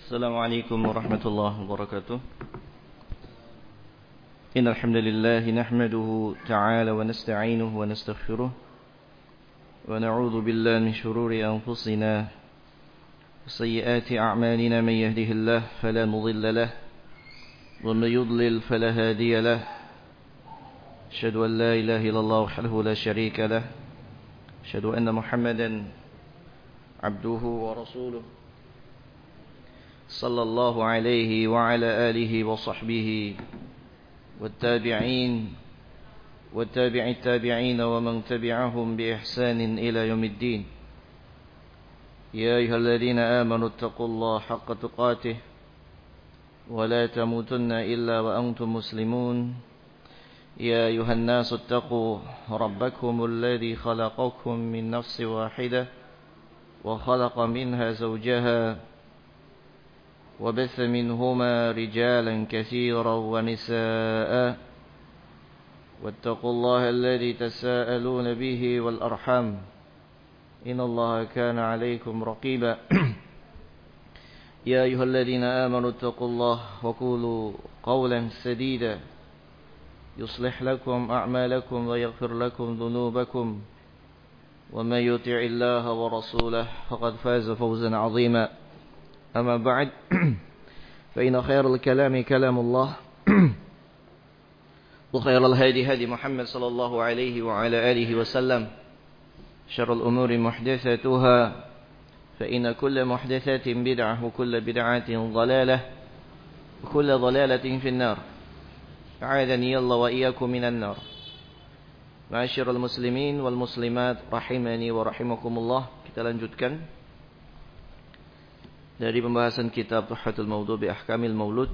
السلام عليكم ورحمة الله وبركاته. إن الحمد لله نحمده تعالى ونستعينه ونستغفره ونعوذ بالله من شرور أنفسنا وسيئات أعمالنا. من يهده الله فلا مضل له ومن يضلل فلا هادي له. أشهد أن لا إله إلا الله وحده لا شريك له. أشهد أن محمدا عبده ورسوله صلى الله عليه وعلى آله وصحبه والتابعين والتابع التابعين ومن تبعهم بإحسان إلى يوم الدين. يا أيها الذين آمنوا اتقوا الله حق تقاته ولا تموتن إلا وأنتم مسلمون. يا أيها الناس اتقوا ربكم الذي خلقكم من نفس واحدة وخلق منها زوجها وبث منهما رجالا كثيرا ونساء واتقوا الله الذي تساءلون به والأرحام إن الله كان عليكم رقيبا. يا أيها الذين آمنوا اتقوا الله وقولوا قولا سديدا يصلح لكم أعمالكم ويغفر لكم ذنوبكم ومن يطع الله ورسوله فقد فاز فوزا عظيما. أما بعد فإن خير الكلام كلام الله وخير الهدي هدي محمد صلى الله عليه وعلى آله وسلم. شر الأمور محدثاتها فإن كل محدثات بدعة وكل بدعة ضلالة وكل ضلالة في النار. أعاذني الله وإياكم من النار. Ma'asyiral muslimin wal muslimat rahimani wa rahimakumullah. Kita lanjutkan dari pembahasan kitab Tuhfatul Maudhu bi Ahkamil Maulud.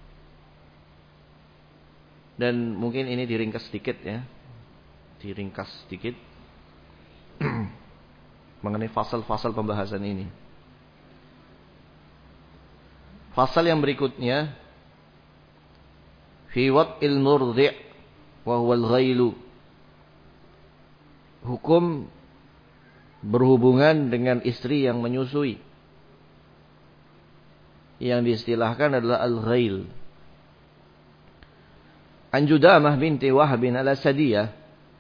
Dan mungkin ini diringkas sedikit ya. Diringkas sedikit mengenai fasal-fasal pembahasan ini. Fasal yang berikutnya fi wad'il murdi' wa huwa al-ghailu. Hukum berhubungan dengan istri yang menyusui, yang diistilahkan adalah al-ghail. An Judamah binti Wahab al-Asadiyah,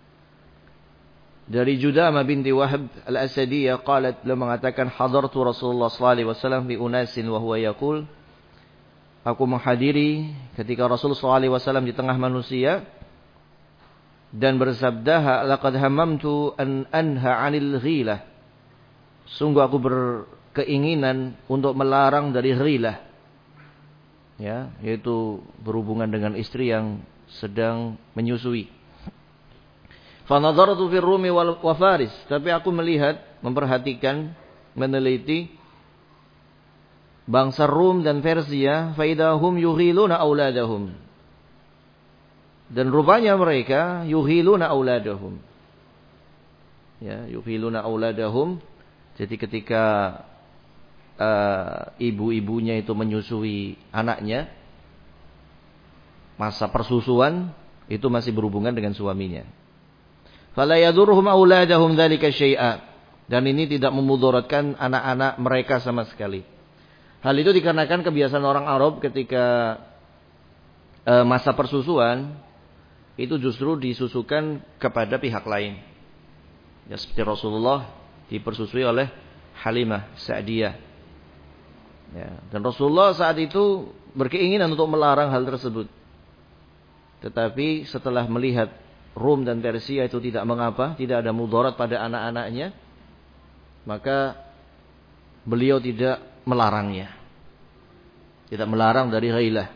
dari Judamah binti Wahab al-Asadiyah qalat, beliau mengatakan, hadartu Rasulullah sallallahu alaihi wasallam bi unasin wa huwa yaqul, aku menghadiri ketika Rasul sallallahu alaihi wasallam di tengah manusia dan bersabda, laqad hammamtu an anha 'anil ghilah. Sungguh aku berkeinginan untuk melarang dari ghilah. Ya, yaitu berhubungan dengan istri yang sedang menyusui. Fa nadartu fir Rumi wa Faris, tapi aku melihat, memperhatikan, meneliti bangsa Rum dan Persia, fa idahum yughiluna auladahum. Dan rupanya mereka yuhiluna auladahum. Ya, yuhiluna auladahum. Jadi ketika ibu-ibunya itu menyusui anaknya, masa persusuan itu masih berhubungan dengan suaminya. Fala yadurruhum auladahum dzalika syai'a. Dan ini tidak memudaratkan anak-anak mereka sama sekali. Hal itu dikarenakan kebiasaan orang Arab ketika masa persusuan itu justru disusukan kepada pihak lain. Ya, seperti Rasulullah dipersusui oleh Halimah Sa'diyah. Ya, dan Rasulullah saat itu berkeinginan untuk melarang hal tersebut. Tetapi setelah melihat Rum dan Persia itu tidak mengapa, tidak ada mudarat pada anak-anaknya, maka beliau tidak melarangnya. Tidak melarang dari ghailah.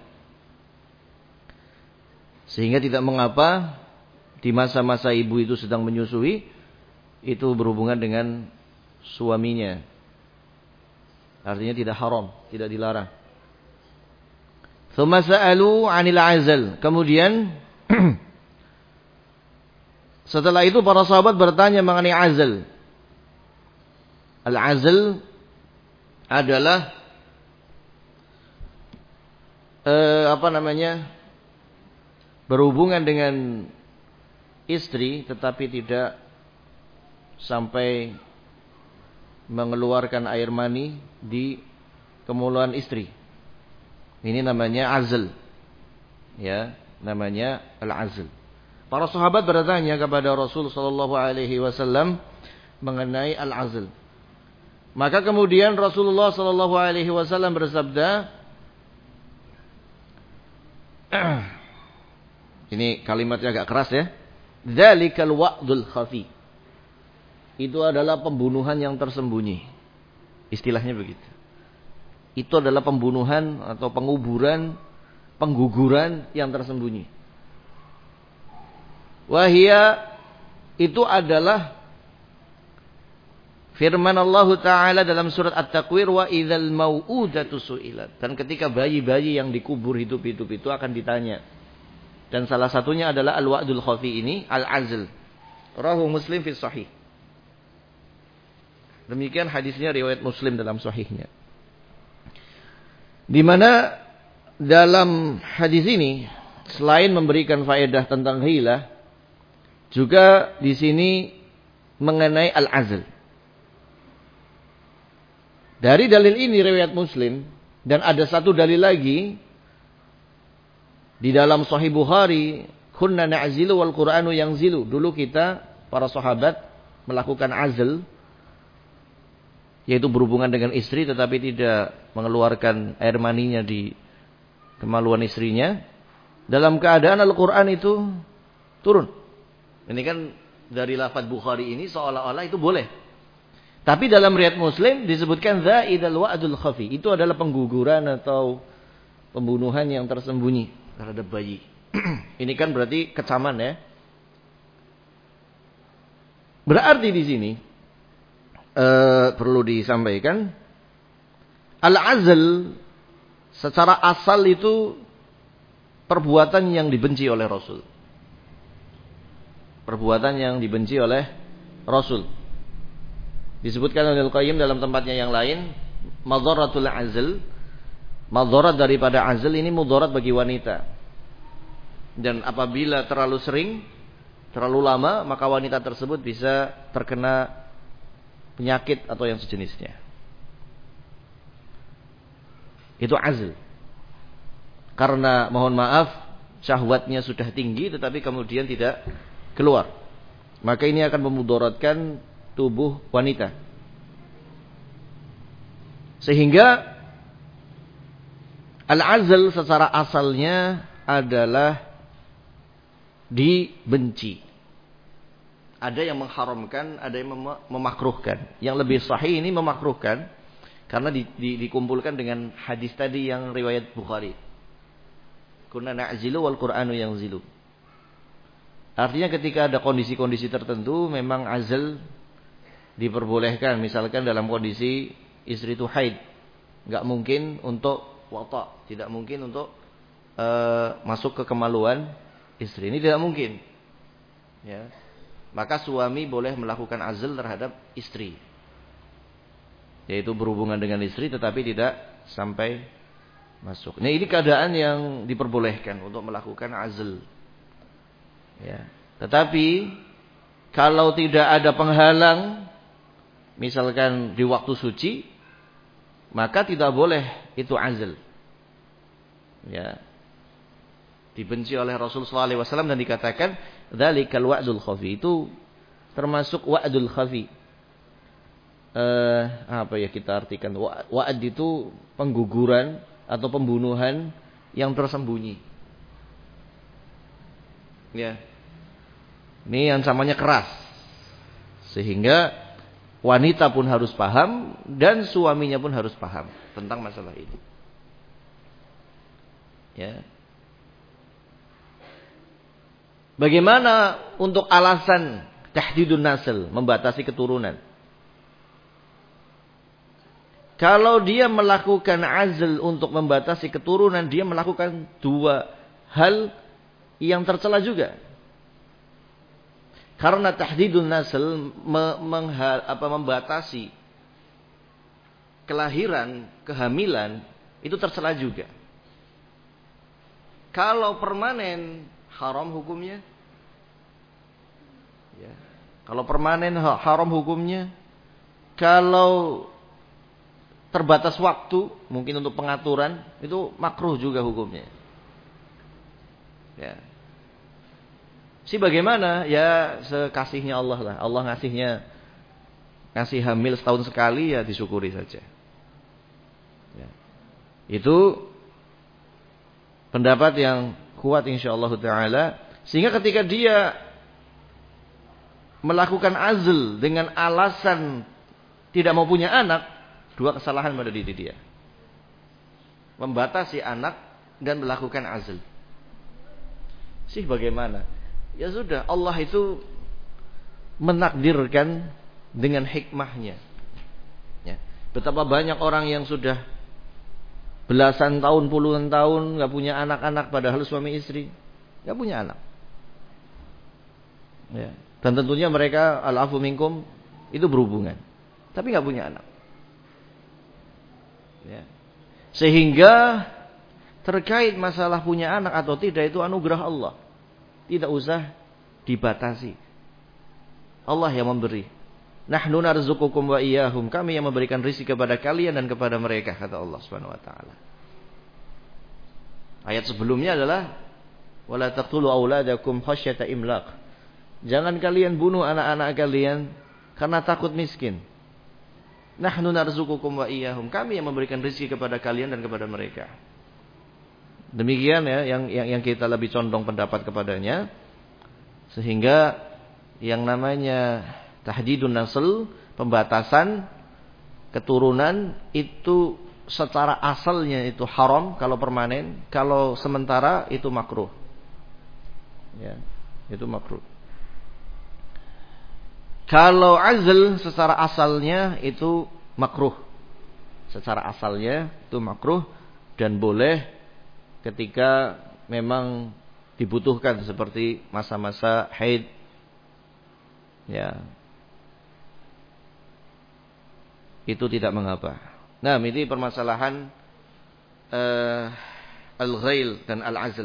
Sehingga tidak mengapa di masa-masa ibu itu sedang menyusui, itu berhubungan dengan suaminya. Artinya tidak haram, tidak dilarang. Tsumma sa'alu 'anil 'azl. Kemudian setelah itu para sahabat bertanya mengenai azl. Al-azl adalah berhubungan dengan istri tetapi tidak sampai mengeluarkan air mani di kemaluan istri. Ini namanya azl. Ya, namanya al-azl. Para sahabat bertanya kepada Rasul sallallahu alaihi wasallam mengenai al-azl. Maka kemudian Rasulullah sallallahu alaihi wasallam bersabda, ini kalimatnya agak keras ya. Dzalikal wa'dul khafi. Itu adalah pembunuhan yang tersembunyi. Istilahnya begitu. Itu adalah pembunuhan atau penguburan, pengguguran yang tersembunyi. Wahia itu adalah firman Allah Ta'ala dalam surat At-Takwir, wa idzal mau'udatu su'ilat. Dan ketika bayi-bayi yang dikubur hidup-hidup itu akan ditanya. Dan salah satunya adalah al-wa'dul khafi ini, al-azl. Rawahu Muslim fi sahih. Demikian hadisnya riwayat Muslim dalam sahihnya. Di mana dalam hadis ini selain memberikan faedah tentang hilah, juga di sini mengenai al-azl. Dari dalil ini riwayat Muslim, dan ada satu dalil lagi di dalam Sahih Bukhari, kunna na'zilu wal Qur'anu yanzilu. Dulu kita para sahabat melakukan azl, yaitu berhubungan dengan istri tetapi tidak mengeluarkan air maninya di kemaluan istrinya, dalam keadaan Al-Qur'an itu turun. Ini kan dari lafaz Bukhari ini seolah-olah itu boleh. Tapi dalam riwayat Muslim disebutkan zaidal wa'dul khafi. Itu adalah pengguguran atau pembunuhan yang tersembunyi terhadap bayi. Ini kan berarti kecaman ya. Berarti di sini perlu disampaikan, al-azl secara asal itu perbuatan yang dibenci oleh Rasul. Perbuatan yang dibenci oleh Rasul. Disebutkan oleh Al-Qayyim dalam tempatnya yang lain, madharatul azl, madharat daripada azl ini mudarat bagi wanita. Dan apabila terlalu sering, terlalu lama, maka wanita tersebut bisa terkena penyakit atau yang sejenisnya. Itu azl. Karena mohon maaf, syahwatnya sudah tinggi tetapi kemudian tidak keluar. Maka ini akan memudaratkan tubuh wanita. Sehingga al-azl secara asalnya adalah dibenci. Ada yang mengharamkan, ada yang memakruhkan. Yang lebih sahih ini memakruhkan karena dikumpulkan dengan hadis tadi yang riwayat Bukhari. Kunna na'zilu wal Qur'anu yanzilu. Artinya ketika ada kondisi-kondisi tertentu memang azl diperbolehkan, misalkan dalam kondisi istri itu haid, enggak mungkin untuk wata, tidak mungkin untuk masuk ke kemaluan istri, ini tidak mungkin. Ya. Maka suami boleh melakukan azl terhadap istri, yaitu berhubungan dengan istri tetapi tidak sampai masuk. Nah, ini keadaan yang diperbolehkan untuk melakukan azl. Ya. Tetapi kalau tidak ada penghalang, misalkan di waktu suci, maka tidak boleh itu azl. Ya. Dibenci oleh Rasulullah SAW dan dikatakan dzalikal wa'dul khafi. Itu termasuk wa'dul khafi. Apa ya kita artikan? Wa'd itu pengguguran atau pembunuhan yang tersembunyi. Ya. Ini ancamannya keras. Sehingga wanita pun harus paham dan suaminya pun harus paham tentang masalah ini. Ya. Bagaimana untuk alasan tahdidun nasl, membatasi keturunan? Kalau dia melakukan azl untuk membatasi keturunan, dia melakukan dua hal yang tercela juga. Karena tahdidun nasl membatasi kelahiran, kehamilan, itu tercela juga. Kalau permanen haram hukumnya. Ya. Kalau permanen haram hukumnya. Kalau terbatas waktu, mungkin untuk pengaturan, itu makruh juga hukumnya. Ya. Si bagaimana? Ya sekasihnya Allah lah. Allah ngasih hamil setahun sekali, ya disyukuri saja. Ya. Itu pendapat yang kuat insyaallah ta'ala. Sehingga ketika dia melakukan azl dengan alasan tidak mau punya anak, dua kesalahan pada diri dia. Membatasi anak dan melakukan azl. Sih bagaimana? Ya sudah, Allah itu menakdirkan dengan hikmahnya. Ya. Betapa banyak orang yang sudah belasan tahun, puluhan tahun gak punya anak-anak, padahal suami istri gak punya anak. Ya. Dan tentunya mereka al-afu minkum itu berhubungan, tapi gak punya anak. Ya. Sehingga terkait masalah punya anak atau tidak itu anugerah Allah. Tidak usah dibatasi. Allah yang memberi. Nahnu narzuqukum wa iyyahum. Kami yang memberikan rezeki kepada kalian dan kepada mereka, kata Allah Subhanahu wa taala. Ayat sebelumnya adalah wala taqtulu auladakum khasyata imlaq. Jangan kalian bunuh anak-anak kalian karena takut miskin. Nahnu narzuqukum wa iyyahum. Kami yang memberikan rezeki kepada kalian dan kepada mereka. Demikian ya yang kita lebih condong pendapat kepadanya, sehingga yang namanya tahdidun nasl, pembatasan keturunan itu secara asalnya itu haram kalau permanen, kalau sementara itu makruh. Ya, itu makruh. Kalau azl secara asalnya itu makruh. Secara asalnya itu makruh dan boleh ketika memang dibutuhkan seperti masa-masa haid. Ya. Itu tidak mengapa. Nah, ini permasalahan al-ghail dan al-azl.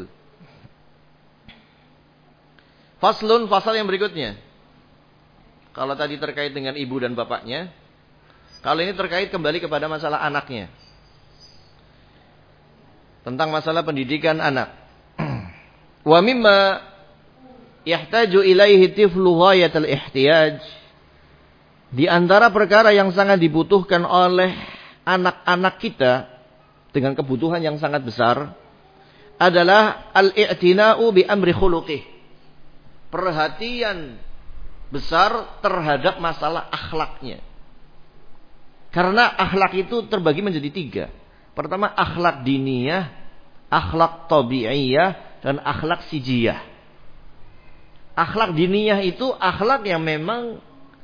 Faslun, fasal yang berikutnya. Kalau tadi terkait dengan ibu dan bapaknya, kalau ini terkait kembali kepada masalah anaknya. Tentang masalah pendidikan anak. Wa mimma yahtaju ilaihi tiflu ghayatul ihtiyaj. Di antara perkara yang sangat dibutuhkan oleh anak-anak kita dengan kebutuhan yang sangat besar adalah al-i'tina'u bi amri khuluqih. Perhatian besar terhadap masalah akhlaknya. Karena akhlak itu terbagi menjadi 3. Pertama, akhlak diniyah, akhlak tabi'iyah, dan akhlak sijiyah. Akhlak diniyah itu akhlak yang memang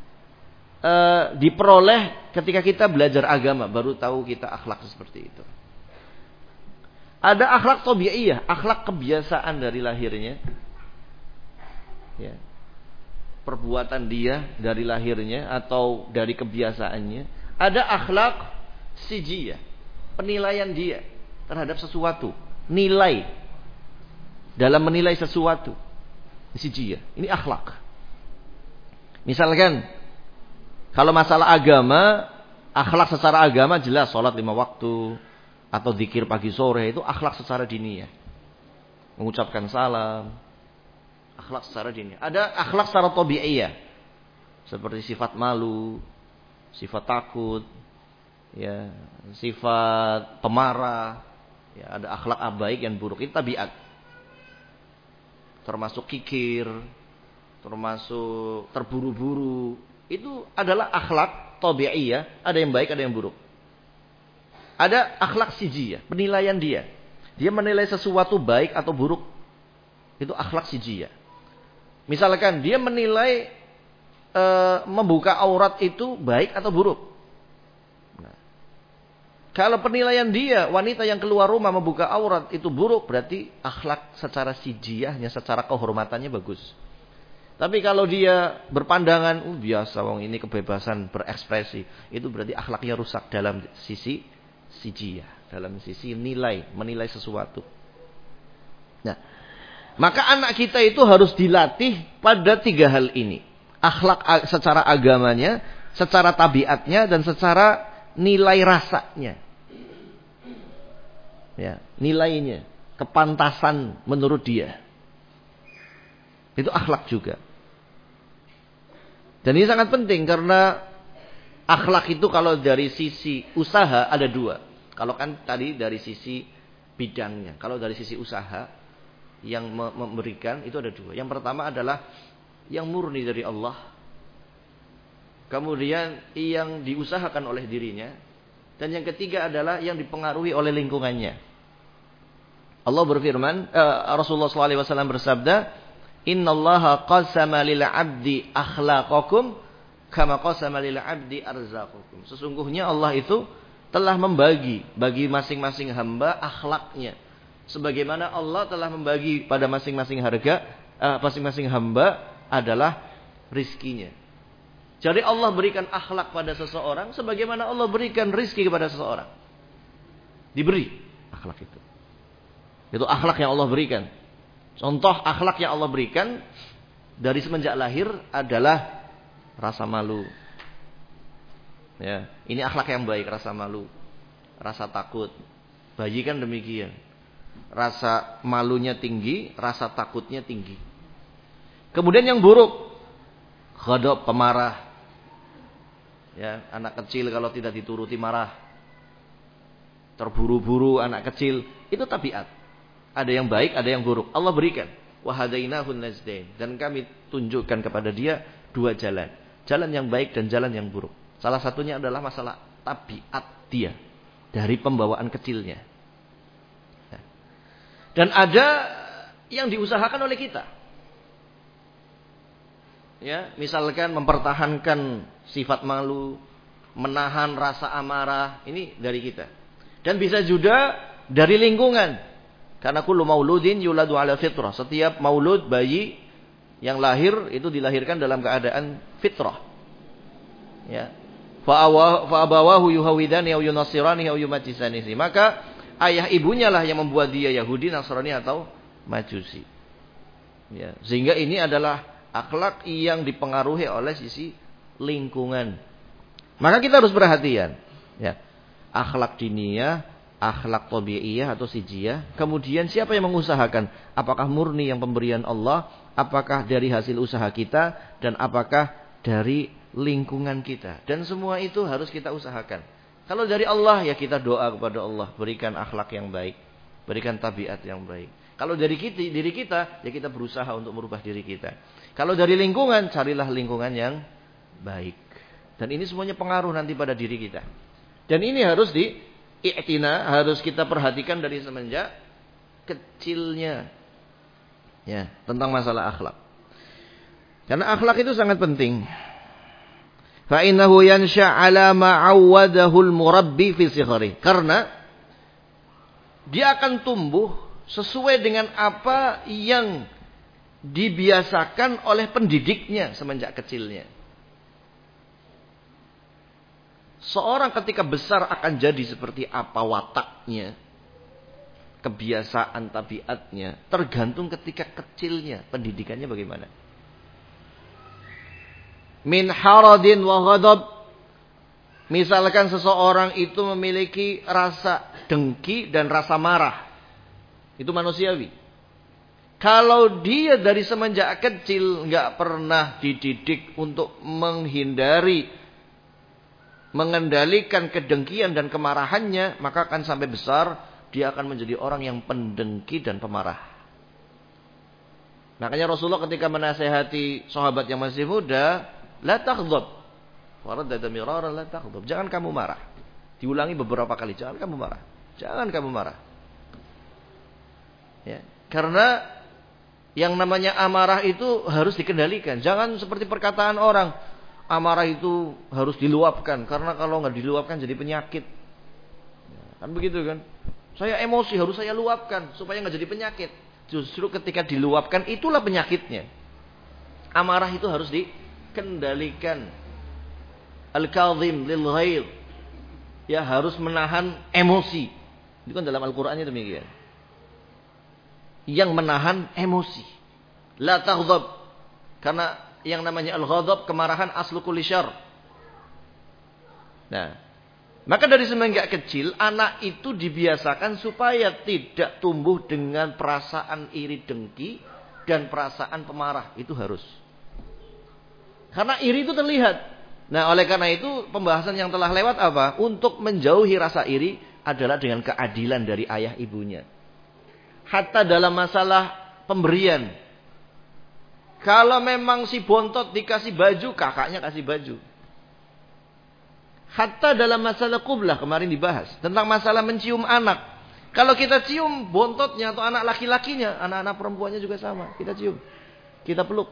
diperoleh ketika kita belajar agama, baru tahu kita akhlak seperti itu. Ada akhlak tabi'iyah, akhlak kebiasaan dari lahirnya. Ya. Perbuatan dia dari lahirnya atau dari kebiasaannya. Ada akhlak sijiyah, penilaian dia terhadap sesuatu, nilai dalam menilai sesuatu. Sijiyah, ini akhlak. Misalkan kalau masalah agama, akhlak secara agama jelas salat 5 waktu atau zikir pagi sore, itu akhlak secara diniyah. Mengucapkan salam, akhlak secara diniyah. Ada akhlak secara tabi'iyah, seperti sifat malu, sifat takut, ya, sifat pemarah, ya, ada akhlak baik yang buruk. Itu tabiat. Termasuk kikir, termasuk terburu-buru. Itu adalah akhlak tabi'iyah, ada yang baik, ada yang buruk. Ada akhlak sijiyah, penilaian dia. Dia menilai sesuatu baik atau buruk. Itu akhlak sijiyah. Misalkan dia menilai membuka aurat itu baik atau buruk. Nah, kalau penilaian dia, wanita yang keluar rumah membuka aurat itu buruk, berarti akhlak secara sijiyahnya, secara kehormatannya bagus. Tapi kalau dia berpandangan, biasa wong ini kebebasan berekspresi, itu berarti akhlaknya rusak dalam sisi sijiyah, dalam sisi menilai sesuatu. Nah, maka anak kita itu harus dilatih pada 3 hal ini. Akhlak secara agamanya, secara tabiatnya, dan secara nilai rasanya. Ya, nilainya, kepantasan menurut dia. Itu akhlak juga. Dan ini sangat penting karena akhlak itu kalau dari sisi usaha ada dua. Kalau kan tadi dari sisi bidangnya. Kalau dari sisi usaha yang memberikan itu ada dua. Yang pertama adalah yang murni dari Allah. Kemudian yang diusahakan oleh dirinya. Dan yang ketiga adalah yang dipengaruhi oleh lingkungannya. Allah berfirman, Rasulullah SAW bersabda, Innallaha qasama lil 'abdi akhlaqakum kama qasama lil 'abdi arzaqakum. Sesungguhnya Allah itu telah membagi bagi masing-masing hamba akhlaknya. Sebagaimana Allah telah membagi pada masing-masing masing-masing hamba adalah rizkinya. Jadi Allah berikan akhlak pada seseorang sebagaimana Allah berikan rizki kepada seseorang. Diberi akhlak itu. Itu akhlak yang Allah berikan. Contoh akhlak yang Allah berikan dari semenjak lahir adalah rasa malu. Ya, ini akhlak yang baik, rasa malu, rasa takut. Bayi kan demikian. Rasa malunya tinggi, rasa takutnya tinggi. Kemudian yang buruk, ghadab, pemarah. Ya, anak kecil kalau tidak dituruti marah. Terburu-buru anak kecil, itu tabiat. Ada yang baik, ada yang buruk. Allah berikan. Wa hadainahun najdain. Dan kami tunjukkan kepada dia dua jalan. Jalan yang baik dan jalan yang buruk. Salah satunya adalah masalah tabiat dia. Dari pembawaan kecilnya. Dan ada yang diusahakan oleh kita. Ya, misalkan mempertahankan sifat malu. Menahan rasa amarah. Ini dari kita. Dan bisa juga dari lingkungan. Karena kullu mauludin yuladu ala fitrah. Setiap maulud bayi yang lahir itu dilahirkan dalam keadaan fitrah. Ya. Fa abawahu yuhawidani aw yunasirani aw yumajjisani. Maka ayah ibunya lah yang membuat dia Yahudi, Nasrani atau Majusi. Ya. Sehingga ini adalah akhlak yang dipengaruhi oleh sisi lingkungan. Maka kita harus perhatian. Ya. Akhlak diniyah, akhlak tabi'iyah atau sijiyah. Kemudian siapa yang mengusahakan? Apakah murni yang pemberian Allah? Apakah dari hasil usaha kita? Dan apakah dari lingkungan kita? Dan semua itu harus kita usahakan. Kalau dari Allah, ya kita doa kepada Allah. Berikan akhlak yang baik. Berikan tabiat yang baik. Kalau dari diri kita, ya kita berusaha untuk merubah diri kita. Kalau dari lingkungan, carilah lingkungan yang baik. Dan ini semuanya pengaruh nanti pada diri kita. Dan ini harus harus kita perhatikan dari semenjak kecilnya. Ya, tentang masalah akhlak. Karena akhlak itu sangat penting. Fa innahu yansha 'ala ma 'awwadahu al-murabbi fi sighari. Karena dia akan tumbuh sesuai dengan apa yang dibiasakan oleh pendidiknya semenjak kecilnya. Seorang ketika besar akan jadi seperti apa wataknya, kebiasaan tabiatnya, tergantung ketika kecilnya, pendidikannya bagaimana. Min haradin wa ghadab. Misalkan seseorang itu memiliki rasa dengki dan rasa marah. Itu manusiawi. Kalau dia dari semenjak kecil nggak pernah dididik untuk mengendalikan kedengkian dan kemarahannya, maka akan sampai besar dia akan menjadi orang yang pendengki dan pemarah. Makanya Rasulullah ketika menasihati sahabat yang masih muda, la taghdab. Waraddada mirara la taghdab. Jangan kamu marah. Diulangi beberapa kali, jangan kamu marah. Jangan kamu marah. Ya, karena yang namanya amarah itu harus dikendalikan. Jangan seperti perkataan orang, amarah itu harus diluapkan. Karena kalau nggak diluapkan jadi penyakit. Ya, kan begitu kan? Saya emosi harus saya luapkan supaya nggak jadi penyakit. Justru ketika diluapkan itulah penyakitnya. Amarah itu harus dikendalikan. Al-kadhim lil ghaidh. Ya, harus menahan emosi. Itu kan dalam Al-Qur'annya demikian. Yang menahan emosi. La taghdab. Karena yang namanya al-ghadab, kemarahan aslu kulli syarr. Nah, Maka dari semenjak kecil, anak itu dibiasakan supaya tidak tumbuh dengan perasaan iri dengki dan perasaan pemarah. Itu harus. Karena iri itu terlihat. Nah, oleh karena itu pembahasan yang telah lewat apa? Untuk menjauhi rasa iri adalah dengan keadilan dari ayah ibunya. Hatta dalam masalah pemberian. Kalau memang si bontot dikasih baju, kakaknya kasih baju. Hatta dalam masalah qublah kemarin dibahas. Tentang masalah mencium anak. Kalau kita cium bontotnya atau anak laki-lakinya. Anak-anak perempuannya juga sama. Kita cium. Kita peluk.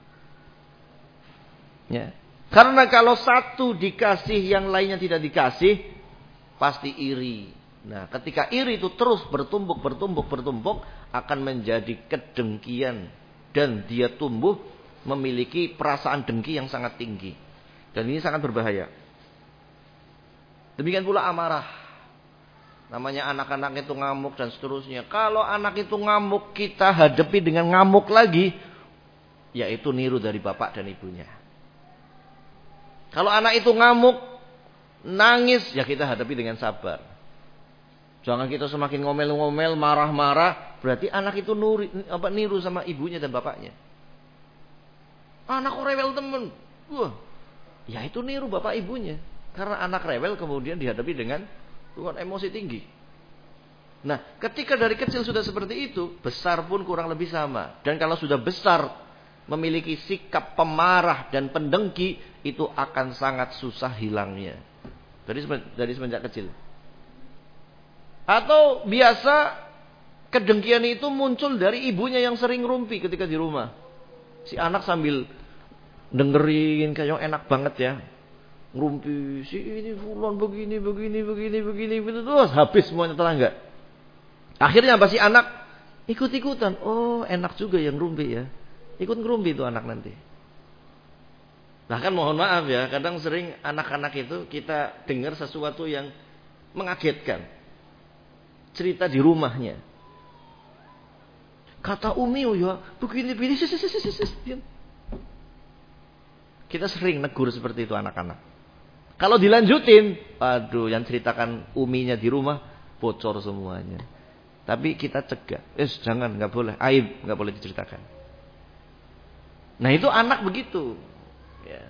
Ya. Karena kalau satu dikasih yang lainnya tidak dikasih. Pasti iri. Nah, ketika iri itu terus bertumbuk. Akan menjadi kedengkian. Dan dia tumbuh memiliki perasaan dengki yang sangat tinggi. Dan ini sangat berbahaya. Demikian pula amarah. Namanya anak-anak itu ngamuk dan seterusnya. Kalau anak itu ngamuk, kita hadapi dengan ngamuk lagi. Yaitu niru dari bapak dan ibunya. Kalau anak itu ngamuk, nangis, ya kita hadapi dengan sabar. Jangan kita semakin ngomel-ngomel, marah-marah. Berarti anak itu niru sama ibunya dan bapaknya. Anak kok rewel temen. Wah, ya itu niru bapak ibunya. Karena anak rewel kemudian dihadapi dengan emosi tinggi. Nah, ketika dari kecil sudah seperti itu, besar pun kurang lebih sama. Dan kalau sudah besar, memiliki sikap pemarah dan pendengki, itu akan sangat susah hilangnya. Dari semenjak kecil. Atau biasa, kedengkian itu muncul dari ibunya yang sering rumpi ketika di rumah. Si anak sambil dengerin, kayak enak banget ya. Ngerumpi, si ini fulan begini, terus habis semuanya tetangga. Akhirnya apa, si anak ikut-ikutan. Oh, enak juga yang ngerumpi ya. Ikut ngerumpi itu anak nanti. Bahkan mohon maaf ya, kadang sering anak-anak itu kita dengar sesuatu yang mengagetkan. Cerita di rumahnya. Kata Umi ya, begini. Kita sering negur seperti itu anak-anak. Kalau dilanjutin, aduh, yang ceritakan uminya di rumah bocor semuanya. Tapi kita cegah, jangan, nggak boleh, aib, nggak boleh diceritakan. Nah itu anak begitu. Ya.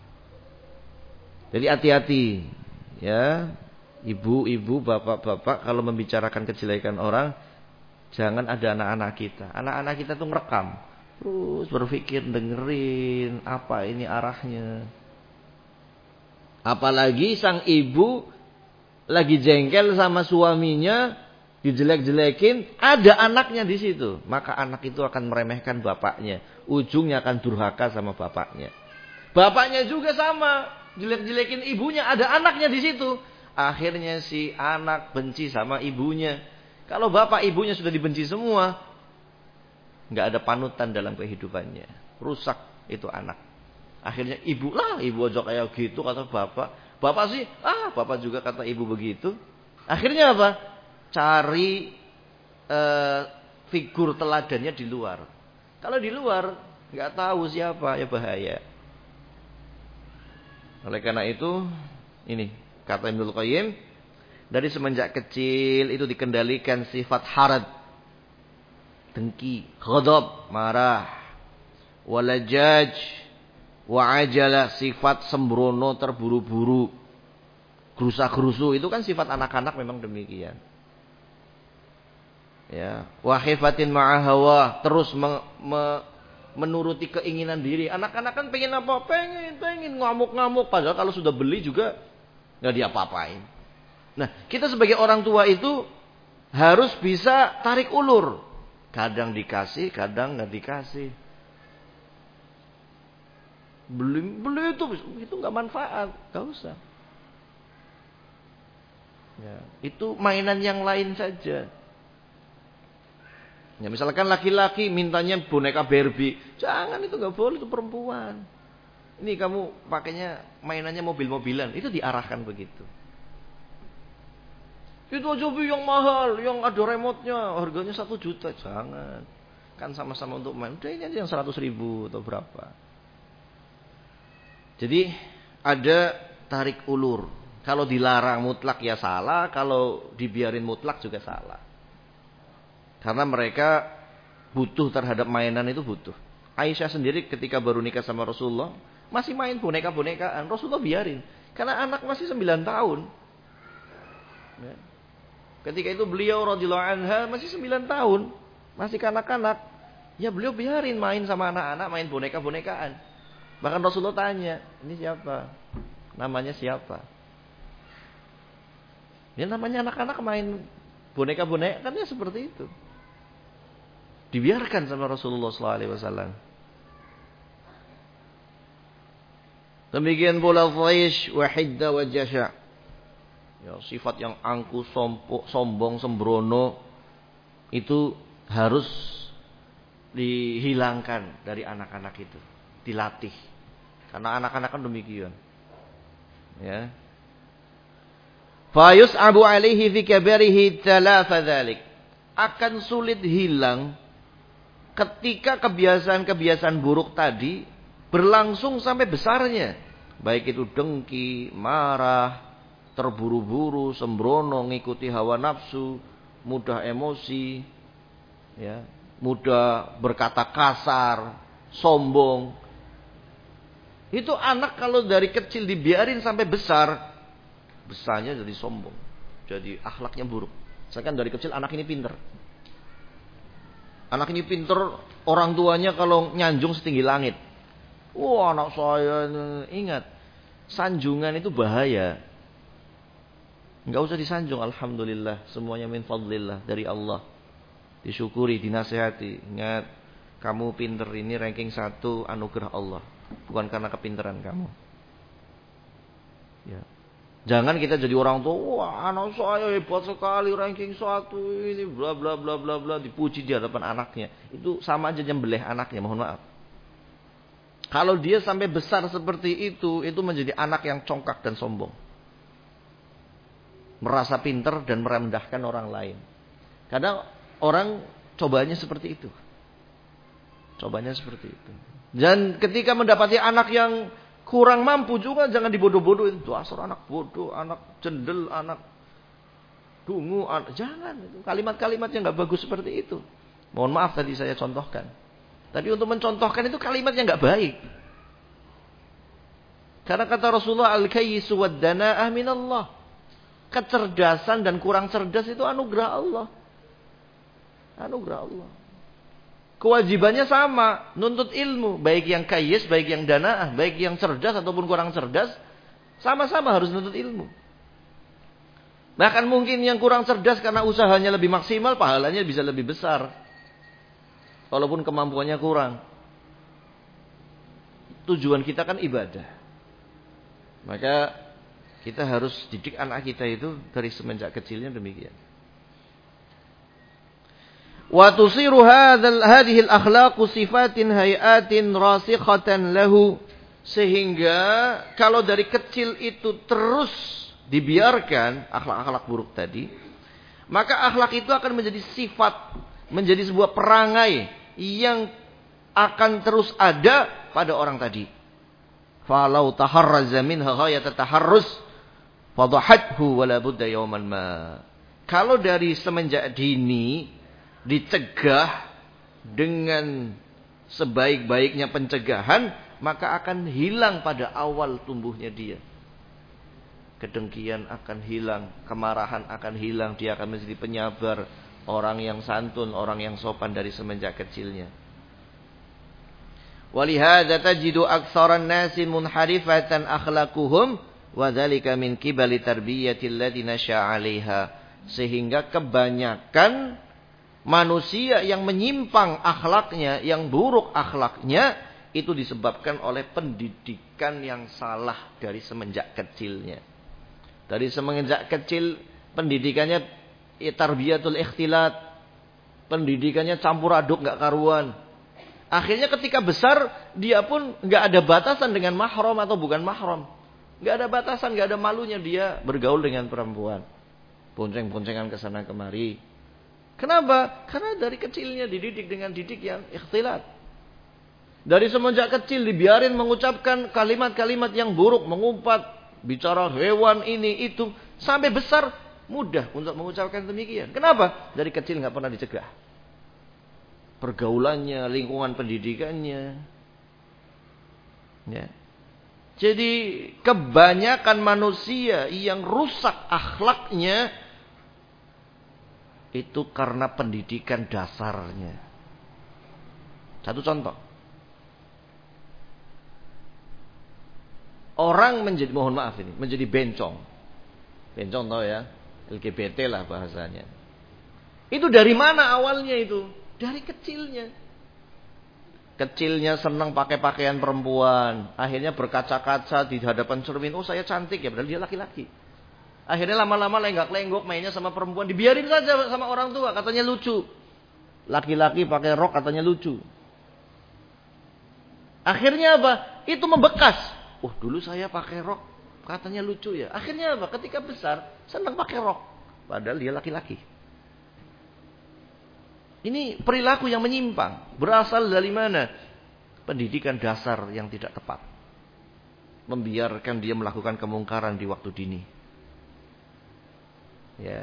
Jadi hati-hati, ya, ibu-ibu, bapak-bapak, kalau membicarakan kejelekan orang, jangan ada anak-anak kita. Anak-anak kita tuh ngerekam, terus berpikir, dengerin, apa ini arahnya. Apalagi sang ibu lagi jengkel sama suaminya, dijelek-jelekin, ada anaknya di situ. Maka anak itu akan meremehkan bapaknya. Ujungnya akan durhaka sama bapaknya. Bapaknya juga sama, jelek-jelekin ibunya, ada anaknya di situ. Akhirnya si anak benci sama ibunya. Kalau bapak ibunya sudah dibenci semua, nggak ada panutan dalam kehidupannya. Rusak itu anak. Akhirnya ibu aja kayak gitu kata bapak. Bapak sih, bapak juga kata ibu begitu. Akhirnya apa? Cari figur teladannya di luar. Kalau di luar nggak tahu siapa, ya bahaya. Oleh karena itu, ini kata Ibnul Qayyim, dari semenjak kecil itu dikendalikan sifat harad, dengki, ghadab, marah, walajaj, wa'ajalah, sifat sembrono, terburu-buru, gerusa-gerusu, itu kan sifat anak-anak memang demikian. Ya, wahifatin ma'ahawa, terus menuruti keinginan diri. Anak-anak kan pengen apa? Pengen ngamuk-ngamuk, padahal kalau sudah beli juga nggak diapa-apain. Nah, kita sebagai orang tua itu harus bisa tarik ulur. Kadang dikasih, kadang nggak dikasih. Beli itu nggak manfaat, nggak usah. Ya, itu mainan yang lain saja. Ya, misalkan laki-laki mintanya boneka Barbie, jangan, itu nggak boleh, itu perempuan. Ini kamu pakainya mainannya mobil-mobilan, itu diarahkan begitu. Itu aja yang mahal, yang ada remote-nya, harganya 1 juta, jangan. Kan sama-sama untuk main, udah ini aja yang 100.000 atau berapa. Jadi ada tarik ulur. Kalau dilarang mutlak ya salah, kalau dibiarin mutlak juga salah. Karena mereka butuh terhadap mainan itu butuh. Aisyah sendiri ketika baru nikah sama Rasulullah, masih main boneka-bonekaan. Rasulullah biarin. Karena anak masih 9 tahun. Ya. Ketika itu beliau radhiyallahu anha masih 9 tahun. Masih kanak-kanak. Ya beliau biarin main sama anak-anak, main boneka-bonekaan. Bahkan Rasulullah tanya, ini siapa? Namanya siapa? Ya namanya anak-anak main boneka-boneka kan ya seperti itu. Dibiarkan sama Rasulullah SAW. Demikian pula Thaish wa Hidda wa Jasha. Ya, sifat yang angkuh, sombong, sembrono itu harus dihilangkan dari anak-anak itu, dilatih. Karena anak-anak kan demikian. Ya. Fa yus'abu alaihi fi kabarihi thalatha dzalik. Akan sulit hilang ketika kebiasaan-kebiasaan buruk tadi berlangsung sampai besarnya. Baik itu dengki, marah, terburu-buru, sembrono, ngikuti hawa nafsu, mudah emosi, ya, mudah berkata kasar, sombong. Itu anak kalau dari kecil dibiarin sampai besar, besarnya jadi sombong, jadi akhlaknya buruk. Misalkan dari kecil anak ini pinter. Anak ini pinter, orang tuanya kalau nyanjung setinggi langit. Wah, anak saya, ingat, sanjungan itu bahaya. Enggak usah disanjung, alhamdulillah, semuanya min fadlillah, dari Allah. Disyukuri, dinasihati. Ingat, kamu pinter ini ranking 1 anugerah Allah, bukan karena kepinteran kamu. Ya. Jangan kita jadi orang tua, wah anak saya hebat sekali ranking 1 ini bla bla bla bla bla, dipuji di hadapan anaknya. Itu sama aja nyembelih anaknya, mohon maaf. Kalau dia sampai besar seperti itu menjadi anak yang congkak dan sombong. Merasa pinter dan merendahkan orang lain. Kadang orang cobanya seperti itu. Cobanya seperti itu. Dan ketika mendapati anak yang kurang mampu juga jangan dibodoh-bodohin. Itu asal anak bodoh, anak jendel, anak dungu, jangan. Kalimat-kalimat yang nggak bagus seperti itu. Mohon maaf tadi saya contohkan. Tapi untuk mencontohkan itu kalimat yang nggak baik. Karena kata Rasulullah, al-kayyisu wad-dana'ah minallah. Kecerdasan dan kurang cerdas itu anugerah Allah. Anugerah Allah. Kewajibannya sama, nuntut ilmu, baik yang kayyis, baik yang danaah, baik yang cerdas ataupun kurang cerdas, sama-sama harus nuntut ilmu. Bahkan mungkin yang kurang cerdas karena usahanya lebih maksimal, pahalanya bisa lebih besar. Walaupun kemampuannya kurang. Tujuan kita kan ibadah. Maka kita harus didik anak kita itu dari semenjak kecilnya demikian. Wa tusiru hadhihi al-akhlaqu sifatin hayatin rasikhatan lahu, sehingga kalau dari kecil itu terus dibiarkan akhlak-akhlak buruk tadi, maka akhlak itu akan menjadi sifat, menjadi sebuah perangai yang akan terus ada pada orang tadi. Falau taharraza minha ghayat taharruz fadhahathu wala budda yawman ma. Kalau dari semenjak dini dicegah dengan sebaik-baiknya pencegahan, maka akan hilang pada awal tumbuhnya dia. Kedengkian akan hilang, kemarahan akan hilang, dia akan menjadi penyabar, orang yang santun, orang yang sopan dari semenjak kecilnya. Walihada tajidu aktsaran nasi munharifatan akhlaquhum wa dzalika min qibali tarbiyatil ladina sya'alaiha. Sehingga kebanyakan manusia yang menyimpang akhlaknya, yang buruk akhlaknya, itu disebabkan oleh pendidikan yang salah dari semenjak kecilnya. Dari semenjak kecil pendidikannya tarbiyatul ikhtilat, pendidikannya campur aduk nggak karuan. Akhirnya ketika besar dia pun nggak ada batasan dengan mahram atau bukan mahram, nggak ada batasan, nggak ada malunya dia bergaul dengan perempuan, bonceng-boncengan kesana kemari. Kenapa? Karena dari kecilnya dididik dengan didik yang ikhtilat. Dari semenjak kecil dibiarin mengucapkan kalimat-kalimat yang buruk, mengumpat, bicara hewan ini itu, sampai besar mudah untuk mengucapkan demikian. Kenapa? Dari kecil nggak pernah dicegah. Pergaulannya, lingkungan pendidikannya. Ya. Jadi kebanyakan manusia yang rusak akhlaknya itu karena pendidikan dasarnya. Satu contoh. Orang menjadi, mohon maaf ini, menjadi bencong. Bencong tahu ya, LGBT lah bahasanya. Itu dari mana awalnya itu? Dari kecilnya. Kecilnya senang pakai pakaian perempuan. Akhirnya berkaca-kaca di hadapan cermin. Oh saya cantik ya, padahal dia laki-laki. Akhirnya lama-lama lenggak-lenggok mainnya sama perempuan. Dibiarin saja sama orang tua, katanya lucu. Laki-laki pakai rok katanya lucu. Akhirnya apa? Itu membekas. Oh dulu saya pakai rok, katanya lucu ya. Akhirnya apa? Ketika besar, senang pakai rok. Padahal dia laki-laki. Ini perilaku yang menyimpang. Berasal dari mana? Pendidikan dasar yang tidak tepat. Membiarkan dia melakukan kemungkaran di waktu dini. Ya.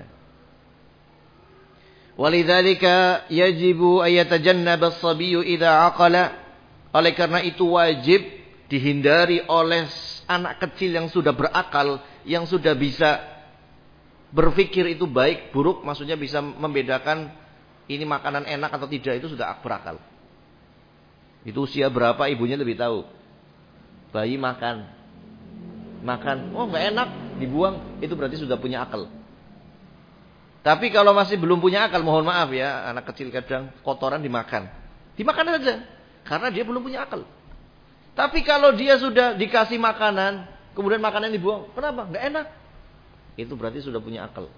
Walidzalika yajibu ayatajannaba as-sabiyyu idza aqala. Oleh karena itu wajib dihindari oleh anak kecil yang sudah berakal, yang sudah bisa berpikir itu baik, buruk, maksudnya bisa membedakan ini makanan enak atau tidak, itu sudah berakal. Itu usia berapa ibunya lebih tahu. Bayi makan, oh nggak enak, dibuang, itu berarti sudah punya akal. Tapi kalau masih belum punya akal, mohon maaf ya, anak kecil kadang kotoran dimakan aja, karena dia belum punya akal. Tapi kalau dia sudah dikasih makanan, kemudian makanan dibuang, kenapa? Nggak enak. Itu berarti sudah punya akal.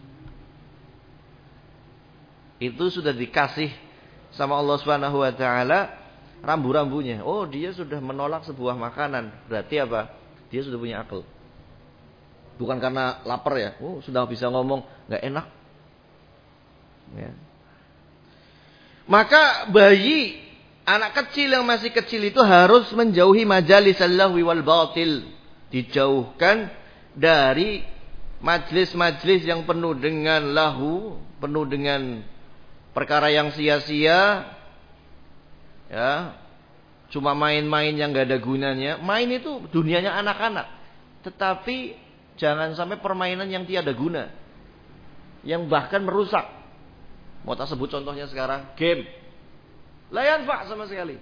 Itu sudah dikasih sama Allah Subhanahu wa taala rambu-rambunya. Oh, dia sudah menolak sebuah makanan. Berarti apa? Dia sudah punya akal. Bukan karena lapar ya. Oh, sudah bisa ngomong, nggak enak. Ya. Maka bayi, anak kecil yang masih kecil itu harus menjauhi majalis al-lahwi wal batil. Dijauhkan dari majlis-majlis yang penuh dengan lahu, penuh dengan perkara yang sia-sia. Ya. Cuma main-main yang gak ada gunanya. Main itu dunianya anak-anak. Tetapi jangan sampai permainan yang tiada guna, yang bahkan merusak. Mau tak sebut contohnya sekarang, game. La yanfa' sama sekali.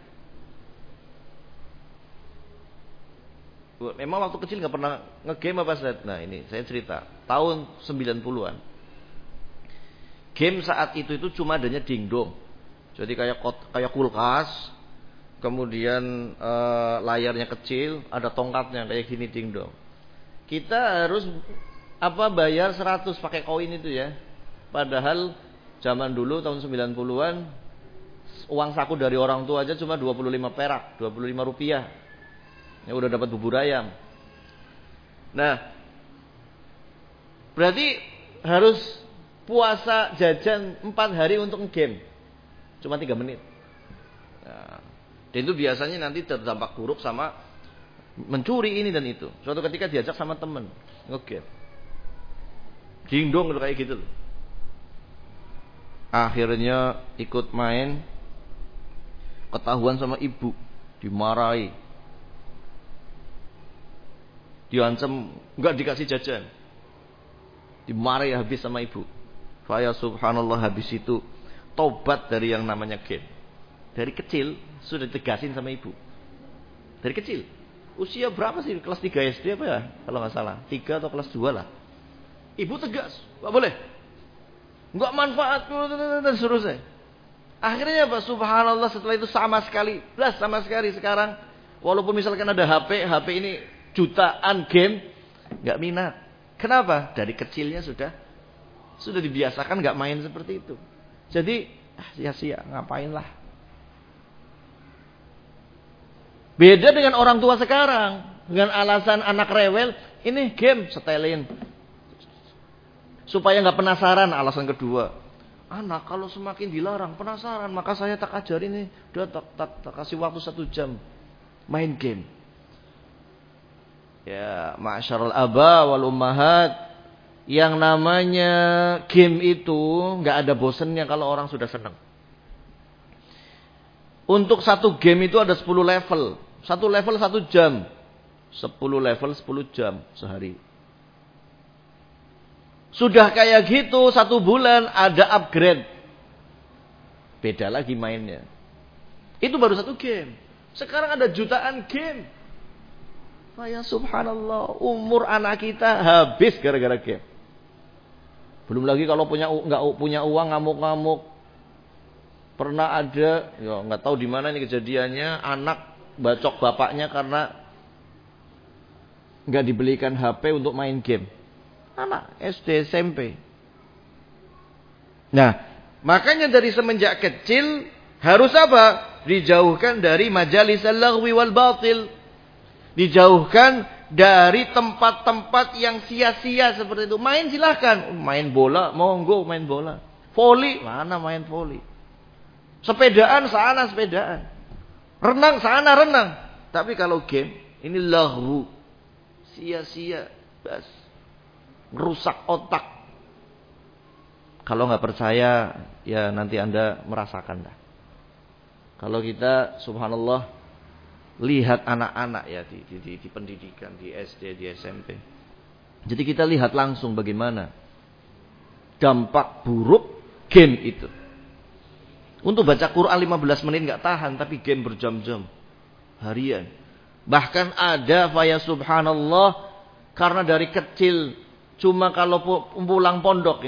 Memang waktu kecil gak pernah nge-game apa Ustaz? Nah ini saya cerita. Tahun 90-an. Game saat itu cuma adanya dingdong. Jadi kayak kulkas. Kemudian layarnya kecil, ada tongkatnya kayak gini dingdong. Kita harus bayar 100 pakai koin itu ya. Padahal zaman dulu tahun 90-an uang saku dari orang tua aja cuma 25 perak, 25 rupiah. Ya udah dapat bubur ayam. Nah, berarti harus puasa jajan 4 hari untuk game. Cuma 3 menit. Nah, dan itu biasanya nanti terdampak buruk sama mencuri ini dan itu. Suatu ketika diajak sama temen nge-game. Dingdong kayak gitu loh. Akhirnya ikut main, ketahuan sama ibu, dimarahi, diancam enggak dikasih jajan, dimarahi habis sama ibu. Saya subhanallah habis itu tobat dari yang namanya game. Dari kecil sudah ditegasin sama ibu. Dari kecil. Usia berapa sih? Kelas 3 SD apa ya? Kalau nggak salah 3 atau kelas 2 lah. Ibu tegas, nggak boleh, nggak manfaat dan seterusnya. Akhirnya apa? Subhanallah setelah itu sama sekali sekarang. Walaupun misalkan ada HP ini jutaan game, nggak minat. Kenapa? Dari kecilnya sudah dibiasakan nggak main seperti itu. Jadi sia-sia, ngapain lah. Beda dengan orang tua sekarang, dengan alasan anak rewel, ini game setelin. Supaya nggak penasaran, alasan kedua. Anak kalau semakin dilarang penasaran, maka saya tak ajarin nih, udah tak kasih waktu 1 jam main game. Ya, ma'syarul aba wal ummahat, yang namanya game itu nggak ada bosennya kalau orang sudah senang. Untuk satu game itu ada 10 level. Satu level 1 jam. 10 level 10 jam sehari. Sudah kayak gitu 1 bulan ada upgrade. Beda lagi mainnya. Itu baru 1 game. Sekarang ada jutaan game. Ya subhanallah, umur anak kita habis gara-gara game. Belum lagi kalau nggak punya uang ngamuk-ngamuk. Pernah ada, ya nggak tahu di mana ini kejadiannya, anak bacok bapaknya karena nggak dibelikan HP untuk main game. Anak SD SMP. Nah, makanya dari semenjak kecil harus apa? Dijauhkan dari majalis al-laghwi wal batil. Dijauhkan dari tempat-tempat yang sia-sia seperti itu. Main silahkan. Main bola, monggo main bola. Voli, mana main voli. Sepedaan, sana sepedaan. Renang, sana renang. Tapi kalau game, ini lahwu. Sia-sia. Bas. Rusak otak. Kalau nggak percaya, ya nanti Anda merasakan dah. Kalau kita, subhanallah, lihat anak-anak ya di pendidikan, di SD, di SMP. Jadi kita lihat langsung bagaimana dampak buruk game itu. Untuk baca Quran 15 menit nggak tahan, tapi game berjam-jam, harian. Bahkan ada ya subhanallah, karena dari kecil cuma kalau pulang pondok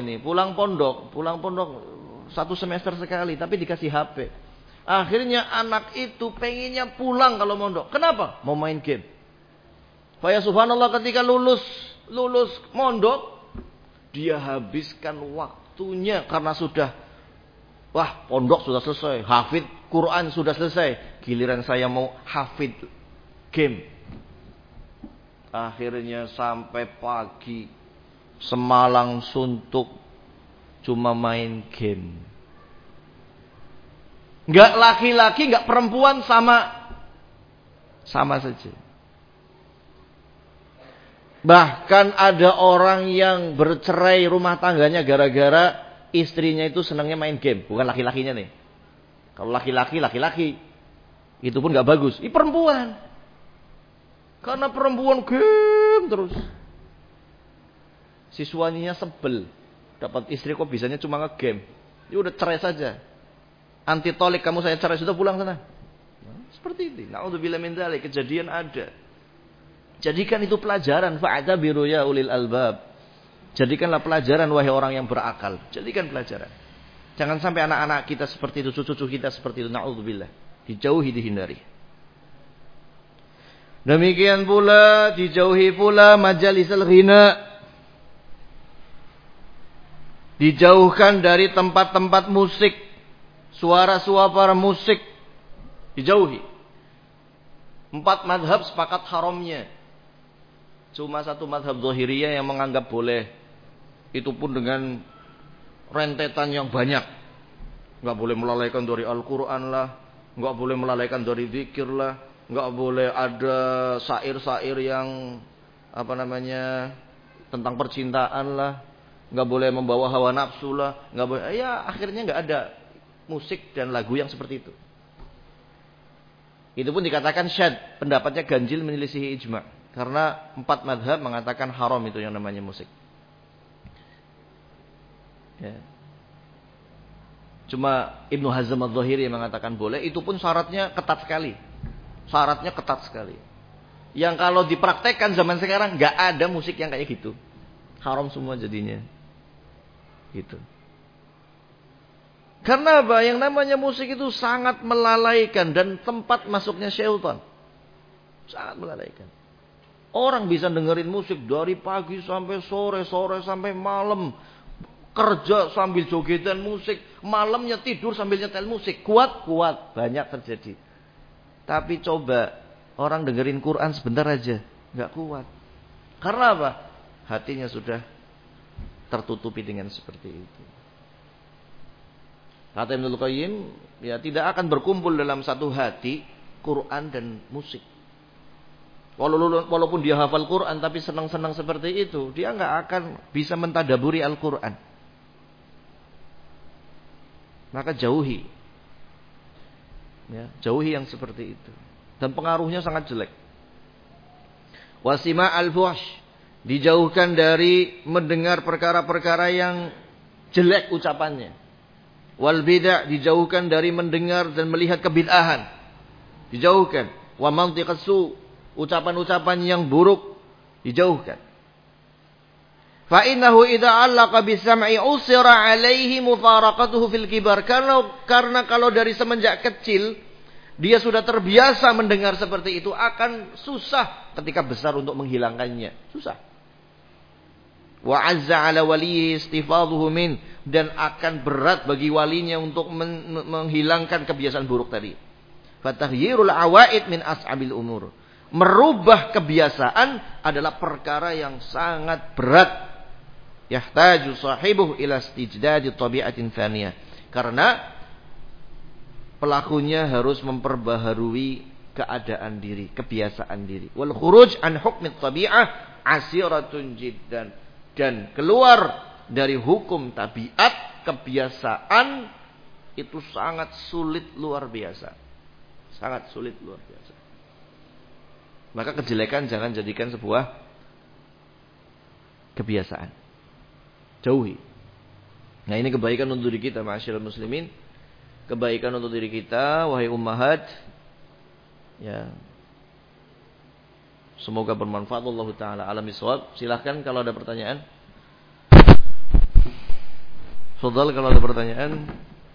1 semester sekali, tapi dikasih HP. Akhirnya anak itu pengennya pulang kalau mondok. Kenapa? Mau main game. Ya subhanallah, ketika lulus mondok, dia habiskan waktunya karena sudah, pondok sudah selesai, hafid Quran sudah selesai, giliran saya mau hafid game. Akhirnya sampai pagi, semalang suntuk, cuma main game. Enggak laki-laki, enggak perempuan, sama saja. Bahkan ada orang yang bercerai rumah tangganya gara-gara istrinya itu senangnya main game. Bukan laki-lakinya nih. Kalau laki-laki. Itu pun enggak bagus. Ini perempuan. Karena perempuan game terus. Si suaminya sebel. Dapat istri kok bisanya cuma nge-game. Ya udah cerai saja. Anti tolik, kamu saya cerai, sudah pulang sana. Seperti ini. Na'udzubillah min dzalik, kejadian ada. Jadikan itu pelajaran, fa'tabiru ya ulil albab. Jadikanlah pelajaran wahai orang yang berakal. Jadikan pelajaran. Jangan sampai anak-anak kita seperti itu, cucu-cucu kita seperti itu. Na'udzubillah. Dijauhi, dihindari. Demikian pula dijauhi pula majalisal ghina. Dijauhkan dari tempat-tempat musik. Suara-suara musik dijauhi. 4 madhab sepakat haramnya. Cuma 1 madhab Zahiriyah yang menganggap boleh. Itu pun dengan rentetan yang banyak. Enggak boleh melalaikan dari Al-Quran lah, enggak boleh melalaikan dari zikir lah, enggak boleh ada syair-syair yang tentang percintaan lah, enggak boleh membawa hawa nafsu lah, enggak boleh. Ya akhirnya enggak ada musik dan lagu yang seperti itu. Itu pun dikatakan syadz, pendapatnya ganjil menyelisihi ijma'. Karena 4 madhab mengatakan haram itu yang namanya musik. Ya. Cuma Ibnu Hazm Adz-Dzahiri yang mengatakan boleh, itu pun syaratnya ketat sekali. Yang kalau dipraktekkan zaman sekarang nggak ada musik yang kayak gitu. Haram semua jadinya. Gitu. Karena apa? Yang namanya musik itu sangat melalaikan dan tempat masuknya syaitan. Sangat melalaikan. Orang bisa dengerin musik dari pagi sampai sore sampai malam. Kerja sambil jogetan musik. Malamnya tidur sambil nyetel musik. Kuat. Banyak terjadi. Tapi coba orang dengerin Quran sebentar aja. Nggak kuat. Karena apa? Hatinya sudah tertutupi dengan seperti itu. Kata Ibnu Qayyim, ya tidak akan berkumpul dalam satu hati Quran dan musik. Walaupun dia hafal Quran tapi senang-senang seperti itu, dia nggak akan bisa mentadaburi Al-Quran. Maka jauhi. Ya, jauhi yang seperti itu. Dan pengaruhnya sangat jelek. Wasima al-fuhsh, dijauhkan dari mendengar perkara-perkara yang jelek ucapannya. Wal bid'ah, dijauhkan dari mendengar dan melihat kebid'ahan. Dijauhkan. Wa mantiqas su, ucapan-ucapan yang buruk dijauhkan. Fa innahu idza 'allaqa bisam'i usira 'alaihi mufaraqatuhu fil kibar. Karena kalau dari semenjak kecil dia sudah terbiasa mendengar seperti itu, akan susah ketika besar untuk menghilangkannya. Susah. Wa 'azza 'ala waliyyi istifadhuhu min, dan akan berat bagi walinya untuk menghilangkan kebiasaan buruk tadi. Fataghyirul awaid min as'abil umur. Merubah kebiasaan adalah perkara yang sangat berat. Yahtaju sahibuh ila istijdadi tabi'atin thaniyah. Karena pelakunya harus memperbaharui keadaan diri, kebiasaan diri. Wal khuruj an hukmi tabi'ah asiratun jiddan. Dan keluar dari hukum tabiat, kebiasaan, itu sangat sulit luar biasa. Sangat sulit luar biasa. Maka kejelekan jangan jadikan sebuah kebiasaan. Jauhi. Nah, ini kebaikan untuk diri kita, ma'asyiral muslimin. Kebaikan untuk diri kita, wahai ummahat. Ya. Semoga bermanfaat. Wallahu taala alam bisawab. Silahkan kalau ada pertanyaan. Fadhal kalau ada pertanyaan.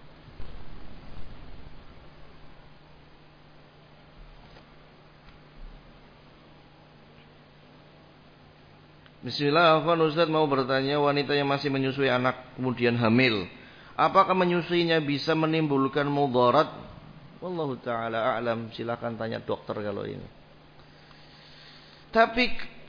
Bismillah, Ustaz mau bertanya, wanita yang masih menyusui anak kemudian hamil, apakah menyusuinya bisa menimbulkan mudarat? Wallahu taala a'lam. Silakan tanya dokter kalau ini. Tapi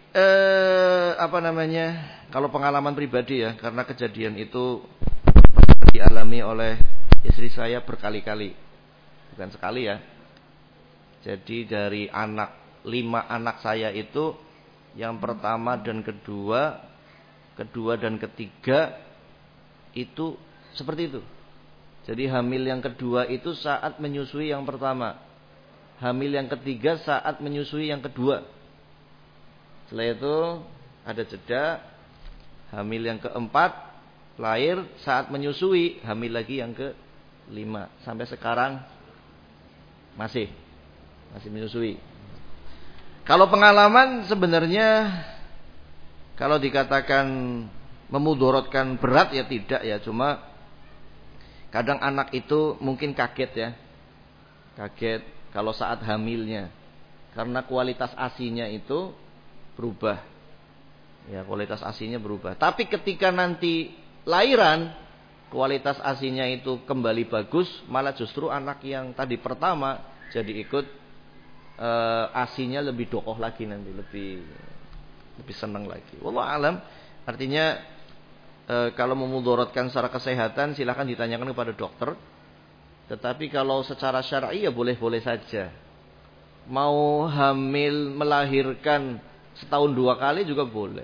kalau pengalaman pribadi ya, karena kejadian itu dialami oleh istri saya berkali-kali. Bukan sekali ya. Jadi dari 5 anak saya itu, yang pertama dan kedua dan ketiga itu seperti itu. Jadi hamil yang kedua itu saat menyusui yang pertama. Hamil yang ketiga saat menyusui yang kedua. Setelah itu ada jeda. Hamil yang keempat lahir saat menyusui. Hamil lagi yang ke-5. Sampai sekarang masih menyusui. Kalau pengalaman sebenarnya kalau dikatakan memudaratkan berat ya tidak ya, cuma kadang anak itu mungkin kaget ya. Kaget kalau saat hamilnya. Karena kualitas ASI-nya itu berubah. Ya, kualitas ASI-nya berubah. Tapi ketika nanti lahiran, kualitas ASI-nya itu kembali bagus, malah justru anak yang tadi pertama jadi ikut ASI-nya lebih dokoh lagi nanti, lebih senang lagi. Wallahu alam. Artinya kalau memudaratkan secara kesehatan silakan ditanyakan kepada dokter. Tetapi kalau secara syar'i ya boleh-boleh saja. Mau hamil melahirkan setahun 2 kali juga boleh.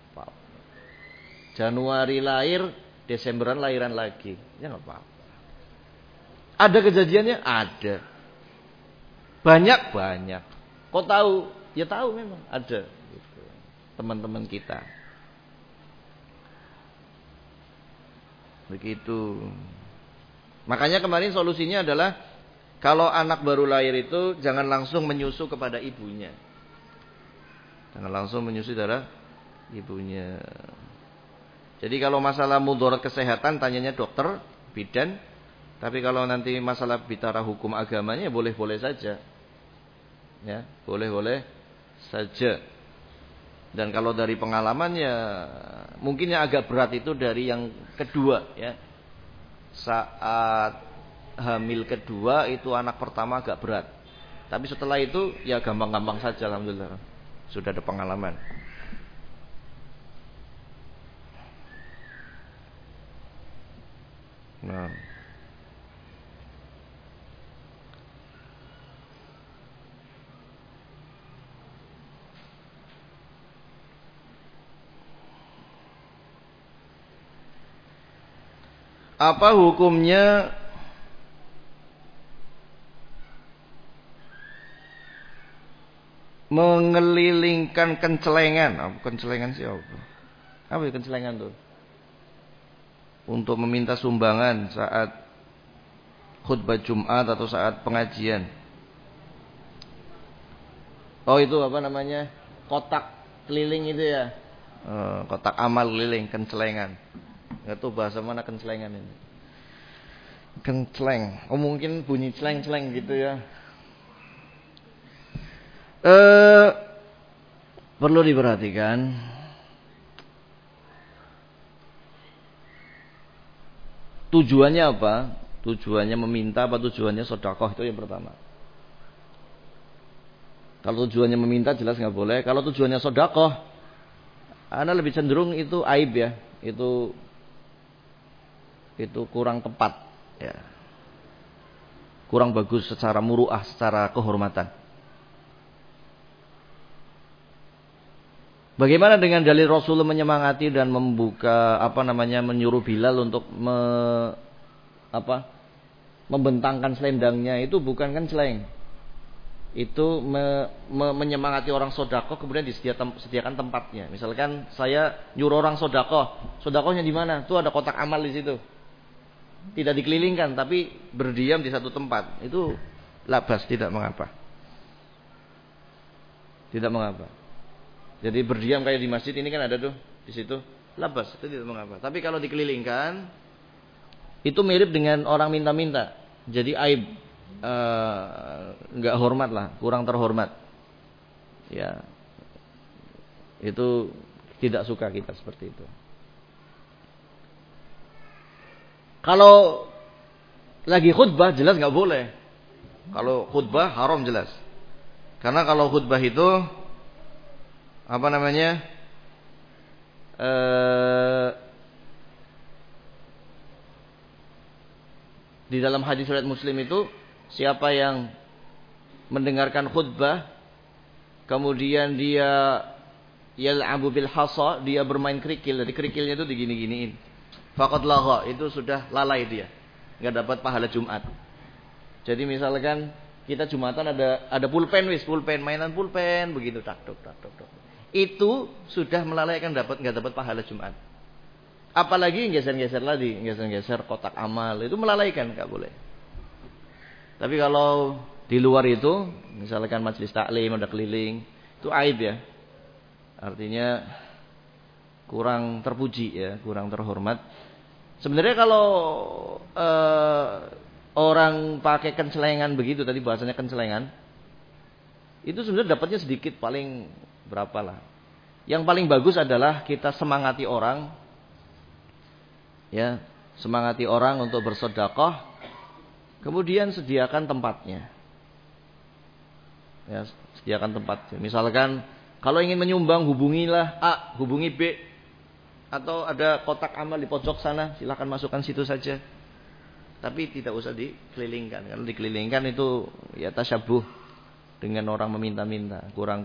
Januari lahir, Desemberan lahiran lagi. Ya enggak apa-apa. Ada kejadiannya? Ada. Banyak. Kok tahu? Ya tahu memang ada gitu. Teman-teman kita. Begitu. Makanya kemarin solusinya adalah kalau anak baru lahir itu jangan langsung menyusu kepada ibunya. Jangan langsung menyusu darah ibunya. Jadi kalau masalah mudarat kesehatan tanyanya dokter, bidan. Tapi kalau nanti masalah bicara hukum agamanya boleh-boleh saja. Ya, boleh-boleh saja. Dan kalau dari pengalamannya mungkin yang agak berat itu dari yang kedua ya. Saat hamil kedua itu anak pertama agak berat. Tapi setelah itu ya gampang-gampang saja alhamdulillah. Sudah ada pengalaman. Nah. Apa hukumnya mengelilingkan kencelengan? Kencelengan sih apa? Apa itu kencelengan tuh? Untuk meminta sumbangan saat khutbah Jumat atau saat pengajian. Oh itu apa namanya? Kotak keliling itu ya. Kotak amal keliling, kencelengan. Enggak tahu bahasa mana kencelengan ini. Kenceleng. Oh mungkin bunyi celeng-celeng gitu ya. Perlu diperhatikan. Tujuannya apa? Tujuannya meminta apa tujuannya sedekah, itu yang pertama. Kalau tujuannya meminta jelas nggak boleh. Kalau tujuannya sedekah, Anda lebih cenderung itu aib ya. Itu kurang tepat ya. Kurang bagus secara muruah, secara kehormatan. Bagaimana dengan dalil Rasulullah menyemangati dan membuka menyuruh Bilal untuk membentangkan selendangnya, itu bukan kan seleng. Itu menyemangati orang sedekah kemudian disediakan tempatnya. Misalkan saya nyuruh orang sedekah, sedekahnya di mana? Tuh ada kotak amal di situ. Tidak dikelilingkan tapi berdiam di satu tempat. Itu labas, tidak mengapa. Tidak mengapa. Jadi berdiam kayak di masjid ini kan ada tuh di situ, labas, itu tidak mengapa. Tapi kalau dikelilingkan, itu mirip dengan orang minta-minta. Jadi aib, nggak hormat lah, kurang terhormat. Ya, itu tidak suka kita seperti itu. Kalau lagi khutbah jelas nggak boleh. Kalau khutbah haram jelas. Karena kalau khutbah itu di dalam hadis riwayat Muslim itu, siapa yang mendengarkan khutbah kemudian dia yal'abu bil hasa, dia bermain kerikil, jadi kerikilnya itu digini-giniin, faqad lagha, itu sudah lalai dia, enggak dapat pahala Jumat. Jadi misalkan kita Jumatan ada pulpen, mainan pulpen begitu, tak. Itu sudah melalaikan, enggak dapat pahala Jumat. Apalagi geser-geser kotak amal, itu melalaikan, enggak boleh. Tapi kalau di luar itu, misalkan majelis taklim ada keliling, itu aib ya. Artinya kurang terpuji ya, kurang terhormat. Sebenarnya kalau orang pakai kencelengan begitu, tadi bahasanya kencelengan, itu sebenarnya dapatnya sedikit, paling berapa lah. Yang paling bagus adalah kita semangati orang, ya, semangati orang untuk bersedekah, kemudian sediakan tempatnya, ya, sediakan tempatnya. Misalkan kalau ingin menyumbang hubungilah A, hubungi B, atau ada kotak amal di pojok sana, silakan masukkan situ saja. Tapi tidak usah dikelilingkan. Kalau dikelilingkan itu ya tasyabuh dengan orang meminta-minta, kurang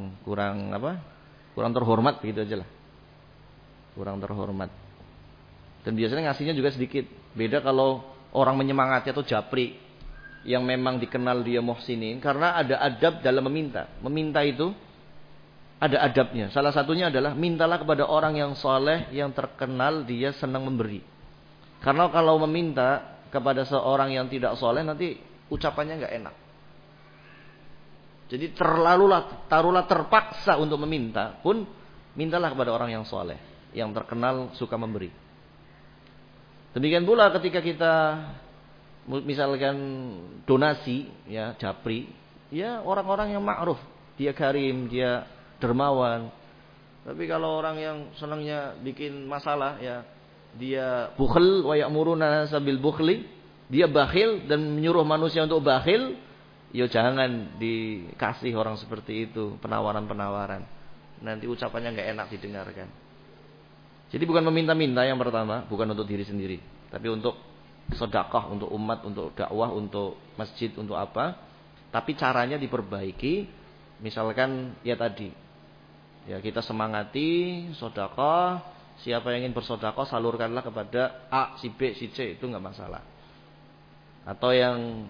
terhormat begitu aja lah. Kurang terhormat. Dan biasanya ngasihnya juga sedikit. Beda kalau orang menyemangati atau japri yang memang dikenal dia muhsinin, karena ada adab dalam meminta. Meminta itu ada adabnya. Salah satunya adalah mintalah kepada orang yang soleh, yang terkenal dia senang memberi. Karena kalau meminta kepada seorang yang tidak soleh, nanti ucapannya nggak enak. Jadi taruhlah terpaksa untuk meminta pun, mintalah kepada orang yang soleh, yang terkenal suka memberi. Demikian pula ketika kita misalkan donasi, ya japri, ya orang-orang yang ma'ruf, dia karim, dia dermawan. Tapi kalau orang yang senangnya bikin masalah, ya dia bukhl wa ya'muruna sabil bukhli, dia bakhil dan menyuruh manusia untuk bakhil, ya jangan dikasih orang seperti itu penawaran-penawaran. Nanti ucapannya enggak enak didengarkan. Jadi bukan meminta-minta yang pertama, bukan untuk diri sendiri, tapi untuk sedekah, untuk umat, untuk dakwah, untuk masjid, untuk apa? Tapi caranya diperbaiki. Misalkan ya tadi, ya kita semangati sedekah, siapa yang ingin bersedekah salurkanlah kepada A, si B, si C, itu enggak masalah. Atau yang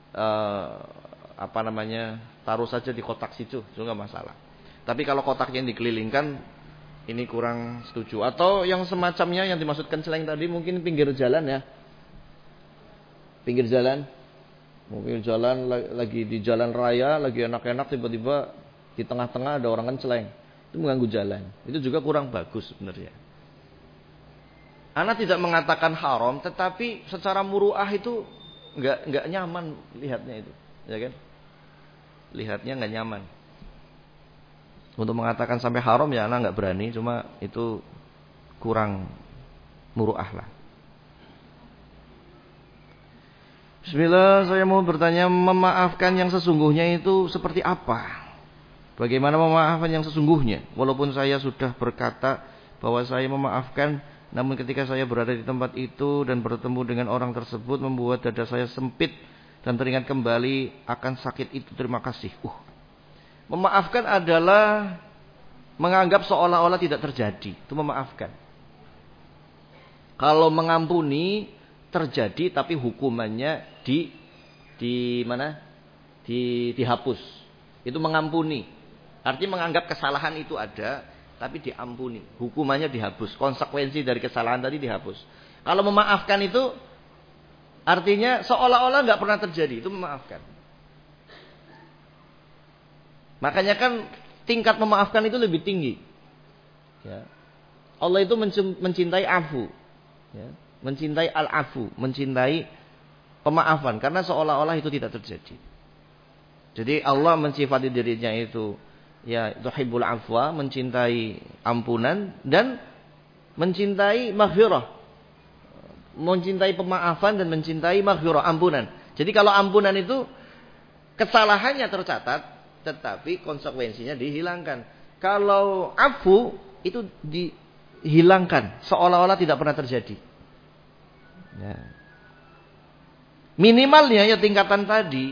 taruh saja di kotak situ, itu enggak masalah. Tapi kalau kotaknya yang dikelilingkan, ini kurang setuju. Atau yang semacamnya yang dimaksudkan celeng tadi mungkin pinggir jalan ya. Pinggir jalan. Mungkin jalan lagi di jalan raya, lagi enak-enak, tiba-tiba di tengah-tengah ada orang celeng. Itu mengganggu jalan. Itu juga kurang bagus sebenarnya. Ana tidak mengatakan haram, tetapi secara muruah itu enggak nyaman lihatnya itu, ya kan? Lihatnya enggak nyaman. Untuk mengatakan sampai haram ya ana enggak berani, cuma itu kurang muruah lah. Bismillah, saya mau bertanya, memaafkan yang sesungguhnya itu seperti apa? Bagaimana memaafkan yang sesungguhnya? Walaupun saya sudah berkata bahwa saya memaafkan, namun ketika saya berada di tempat itu dan bertemu dengan orang tersebut membuat dada saya sempit dan teringat kembali akan sakit itu. Terima kasih. Memaafkan adalah menganggap seolah-olah tidak terjadi. Itu memaafkan. Kalau mengampuni terjadi tapi hukumannya dihapus. Itu mengampuni. Artinya menganggap kesalahan itu ada tapi diampuni. Hukumannya dihapus. Konsekuensi dari kesalahan tadi dihapus. Kalau memaafkan itu artinya seolah-olah enggak pernah terjadi. Itu memaafkan. Makanya kan tingkat memaafkan itu lebih tinggi. Ya. Allah itu mencintai afu. Ya. Mencintai al-afu, mencintai pemaafan, karena seolah-olah itu tidak terjadi. Jadi Allah mensifati dirinya itu ya tuhibbul afwa, mencintai ampunan dan mencintai maghfirah. Mencintai pemaafan dan mencintai maghfirah, ampunan. Jadi kalau ampunan itu kesalahannya tercatat tetapi konsekuensinya dihilangkan. Kalau afu itu dihilangkan seolah-olah tidak pernah terjadi. Ya. Minimalnya ya tingkatan tadi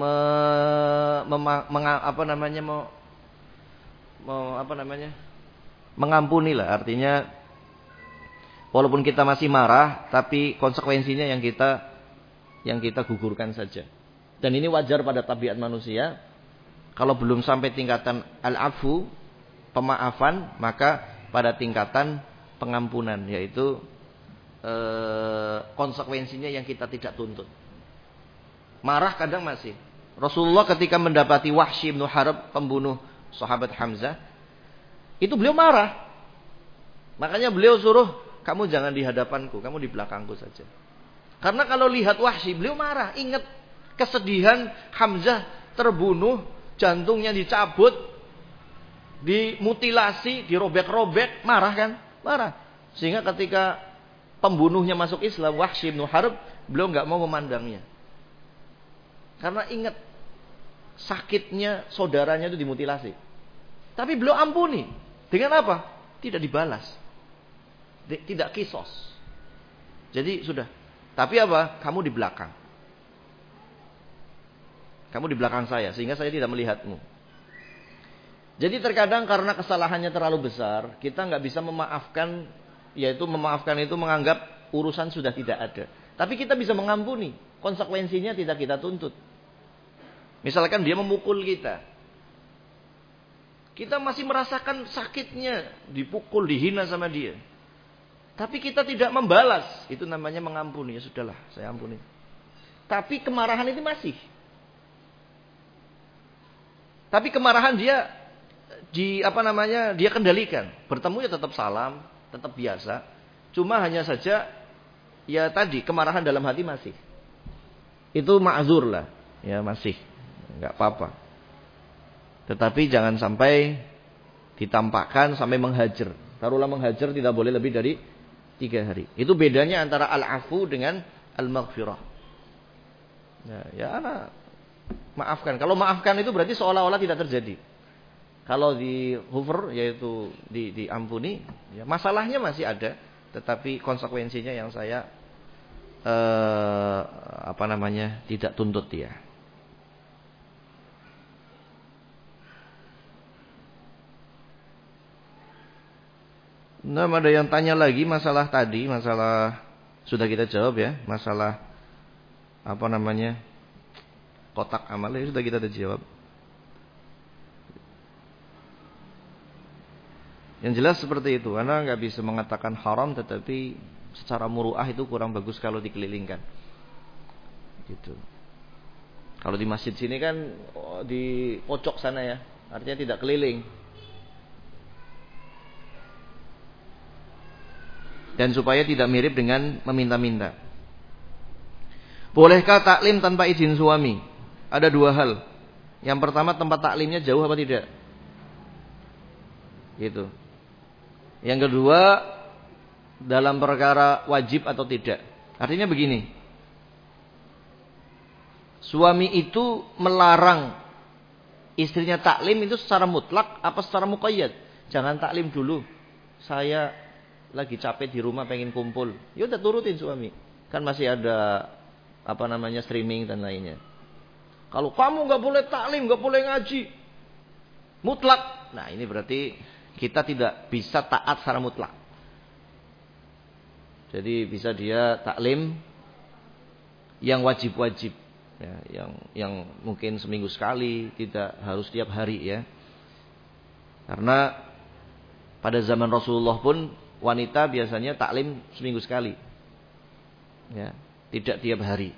mengampuni lah, artinya walaupun kita masih marah tapi konsekuensinya yang kita gugurkan saja. Dan ini wajar pada tabiat manusia. Kalau belum sampai tingkatan al-afu, pemaafan, maka pada tingkatan pengampunan, yaitu konsekuensinya yang kita tidak tuntut. Marah kadang masih. Rasulullah ketika mendapati Wahsy bin Harb, pembunuh sahabat Hamzah, itu beliau marah. Makanya beliau suruh, kamu jangan di hadapanku, kamu di belakangku saja. Karena kalau lihat Wahsy, beliau marah. Ingat kesedihan Hamzah terbunuh, jantungnya dicabut, dimutilasi, dirobek-robek, marah kan? Marah. Sehingga ketika pembunuhnya masuk Islam, Wahsy bin Harb, beliau enggak mau memandangnya. Karena ingat sakitnya saudaranya itu dimutilasi. Tapi beliau ampuni. Dengan apa? Tidak dibalas. Tidak kisos. Jadi sudah. Tapi apa? Kamu di belakang. Kamu di belakang saya sehingga saya tidak melihatmu. Jadi terkadang karena kesalahannya terlalu besar, kita enggak bisa memaafkan. Yaitu memaafkan itu menganggap urusan sudah tidak ada. Tapi kita bisa mengampuni. Konsekuensinya tidak kita tuntut. Misalkan dia memukul kita. Kita masih merasakan sakitnya. Dipukul, dihina sama dia. Tapi kita tidak membalas. Itu namanya mengampuni. Ya sudahlah, saya ampuni. Tapi kemarahan itu masih. Tapi kemarahan dia dia kendalikan. Bertemu ya tetap salam. Tetap biasa, cuma hanya saja ya tadi kemarahan dalam hati masih. Itu ma'zur lah, ya masih, nggak apa-apa. Tetapi jangan sampai ditampakkan sampai menghajar. Taruhlah menghajar tidak boleh lebih dari 3 hari. Itu bedanya antara al-afu dengan al-maghfirah. Ya, maafkan. Kalau maafkan itu berarti seolah-olah tidak terjadi. Kalau di ghufr yaitu diampuni, ya masalahnya masih ada, tetapi konsekuensinya yang saya tidak tuntut dia. Nah, ada yang tanya lagi masalah tadi, masalah sudah kita jawab ya, masalah apa namanya? Kotak amal ya sudah kita jawab. Yang jelas seperti itu, karena nggak bisa mengatakan haram, tetapi secara muruah itu kurang bagus kalau dikelilingkan. Gitu. Kalau di masjid sini kan di pojok sana ya, artinya tidak keliling. Dan supaya tidak mirip dengan meminta-minta. Bolehkah taklim tanpa izin suami? Ada dua hal. Yang pertama, tempat taklimnya jauh apa tidak? Gitu. Yang kedua, dalam perkara wajib atau tidak. Artinya begini. Suami itu melarang istrinya taklim itu secara mutlak apa secara muqayyad? Jangan taklim dulu. Saya lagi capek di rumah pengen kumpul. Ya udah turutin suami. Kan masih ada apa namanya streaming dan lainnya. Kalau kamu nggak boleh taklim, nggak boleh ngaji, mutlak. Nah ini berarti kita tidak bisa taat secara mutlak. Jadi bisa dia taklim yang wajib-wajib, ya, yang mungkin seminggu sekali, tidak harus tiap hari ya. Karena pada zaman Rasulullah pun wanita biasanya taklim seminggu sekali, ya, tidak tiap hari.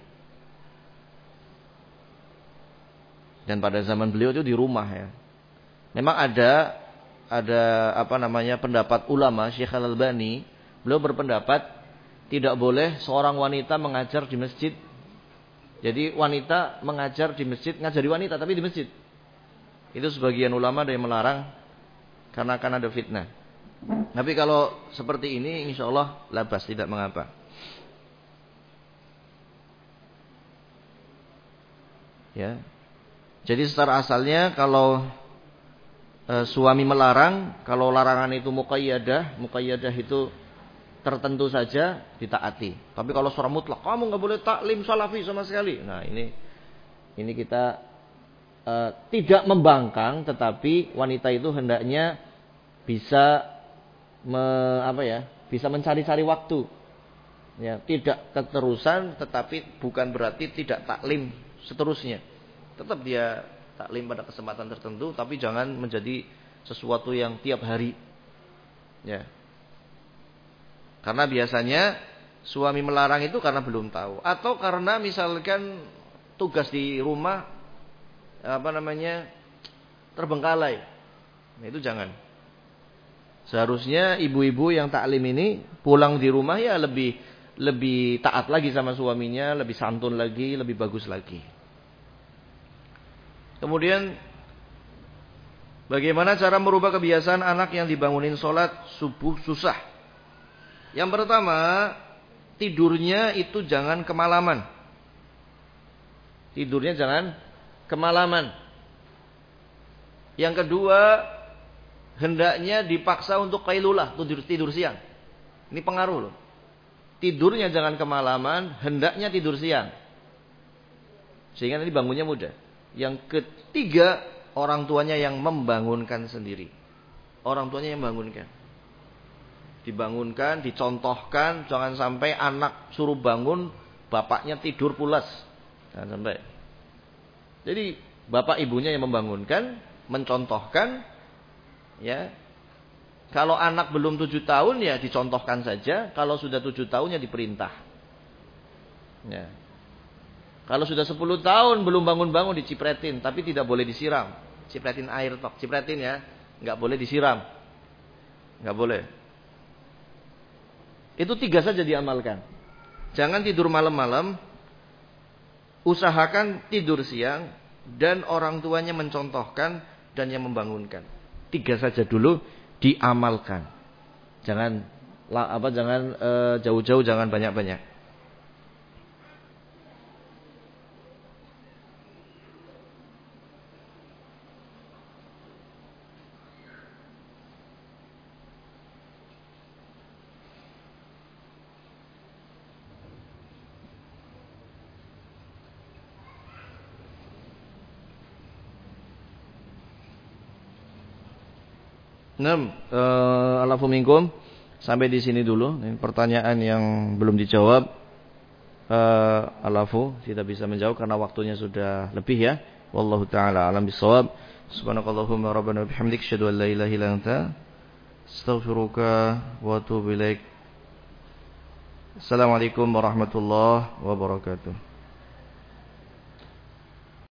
Dan pada zaman beliau itu di rumah ya. Memang ada apa namanya pendapat ulama Syekh Al-Albani, beliau berpendapat tidak boleh seorang wanita mengajar di masjid. Jadi wanita mengajar di masjid, ngajari wanita tapi di masjid. Itu sebagian ulama ada yang melarang karena akan ada fitnah. Tapi kalau seperti ini insya Allah labas, tidak mengapa. Ya. Jadi secara asalnya kalau suami melarang, kalau larangan itu muqayyadah itu tertentu saja ditaati. Tapi kalau secara mutlak, kamu nggak boleh taklim salafi sama sekali. Nah ini kita tidak membangkang, tetapi wanita itu hendaknya bisa bisa mencari-cari waktu. Ya, tidak keterusan, tetapi bukan berarti tidak taklim seterusnya. Tetap dia taklim pada kesempatan tertentu, tapi jangan menjadi sesuatu yang tiap hari. Ya. Karena biasanya suami melarang itu karena belum tahu, atau karena misalkan tugas di rumah terbengkalai. Nah, itu jangan. Seharusnya ibu-ibu yang taklim ini pulang di rumah ya lebih taat lagi sama suaminya, lebih santun lagi, lebih bagus lagi. Kemudian bagaimana cara merubah kebiasaan anak yang dibangunin sholat subuh susah? Yang pertama, tidurnya itu jangan kemalaman. Tidurnya jangan kemalaman. Yang kedua, hendaknya dipaksa untuk qailulah, tidur siang. Ini pengaruh loh. Tidurnya jangan kemalaman, hendaknya tidur siang. Sehingga nanti bangunnya mudah. Yang ketiga, orang tuanya yang membangunkan sendiri. Orang tuanya yang membangunkan. Dibangunkan, dicontohkan, jangan sampai anak suruh bangun, bapaknya tidur pulas. Jangan sampai. Jadi bapak ibunya yang membangunkan, mencontohkan, ya. Kalau anak belum 7 tahun ya dicontohkan saja, kalau sudah 7 tahun ya diperintah. Ya. Kalau sudah 10 tahun belum bangun-bangun dicipretin, tapi tidak boleh disiram. Cipretin air tok, cipretin ya, nggak boleh disiram. Nggak boleh. Itu 3 saja diamalkan. Jangan tidur malam-malam, usahakan tidur siang, dan orang tuanya mencontohkan dan yang membangunkan. 3 saja dulu diamalkan. Jangan jauh-jauh, jangan banyak-banyak. Alafu minkum. Sampai di sini dulu. Ini pertanyaan yang belum dijawab. Alafu tidak bisa menjawab karena waktunya sudah lebih ya. Wallahu taala alam bisawab. Subhanakallahumma rabbana bihamdik asyhadu an la ilaha illa anta astaghfiruka wa atubu ilaik. Assalamualaikum warahmatullahi wabarakatuh.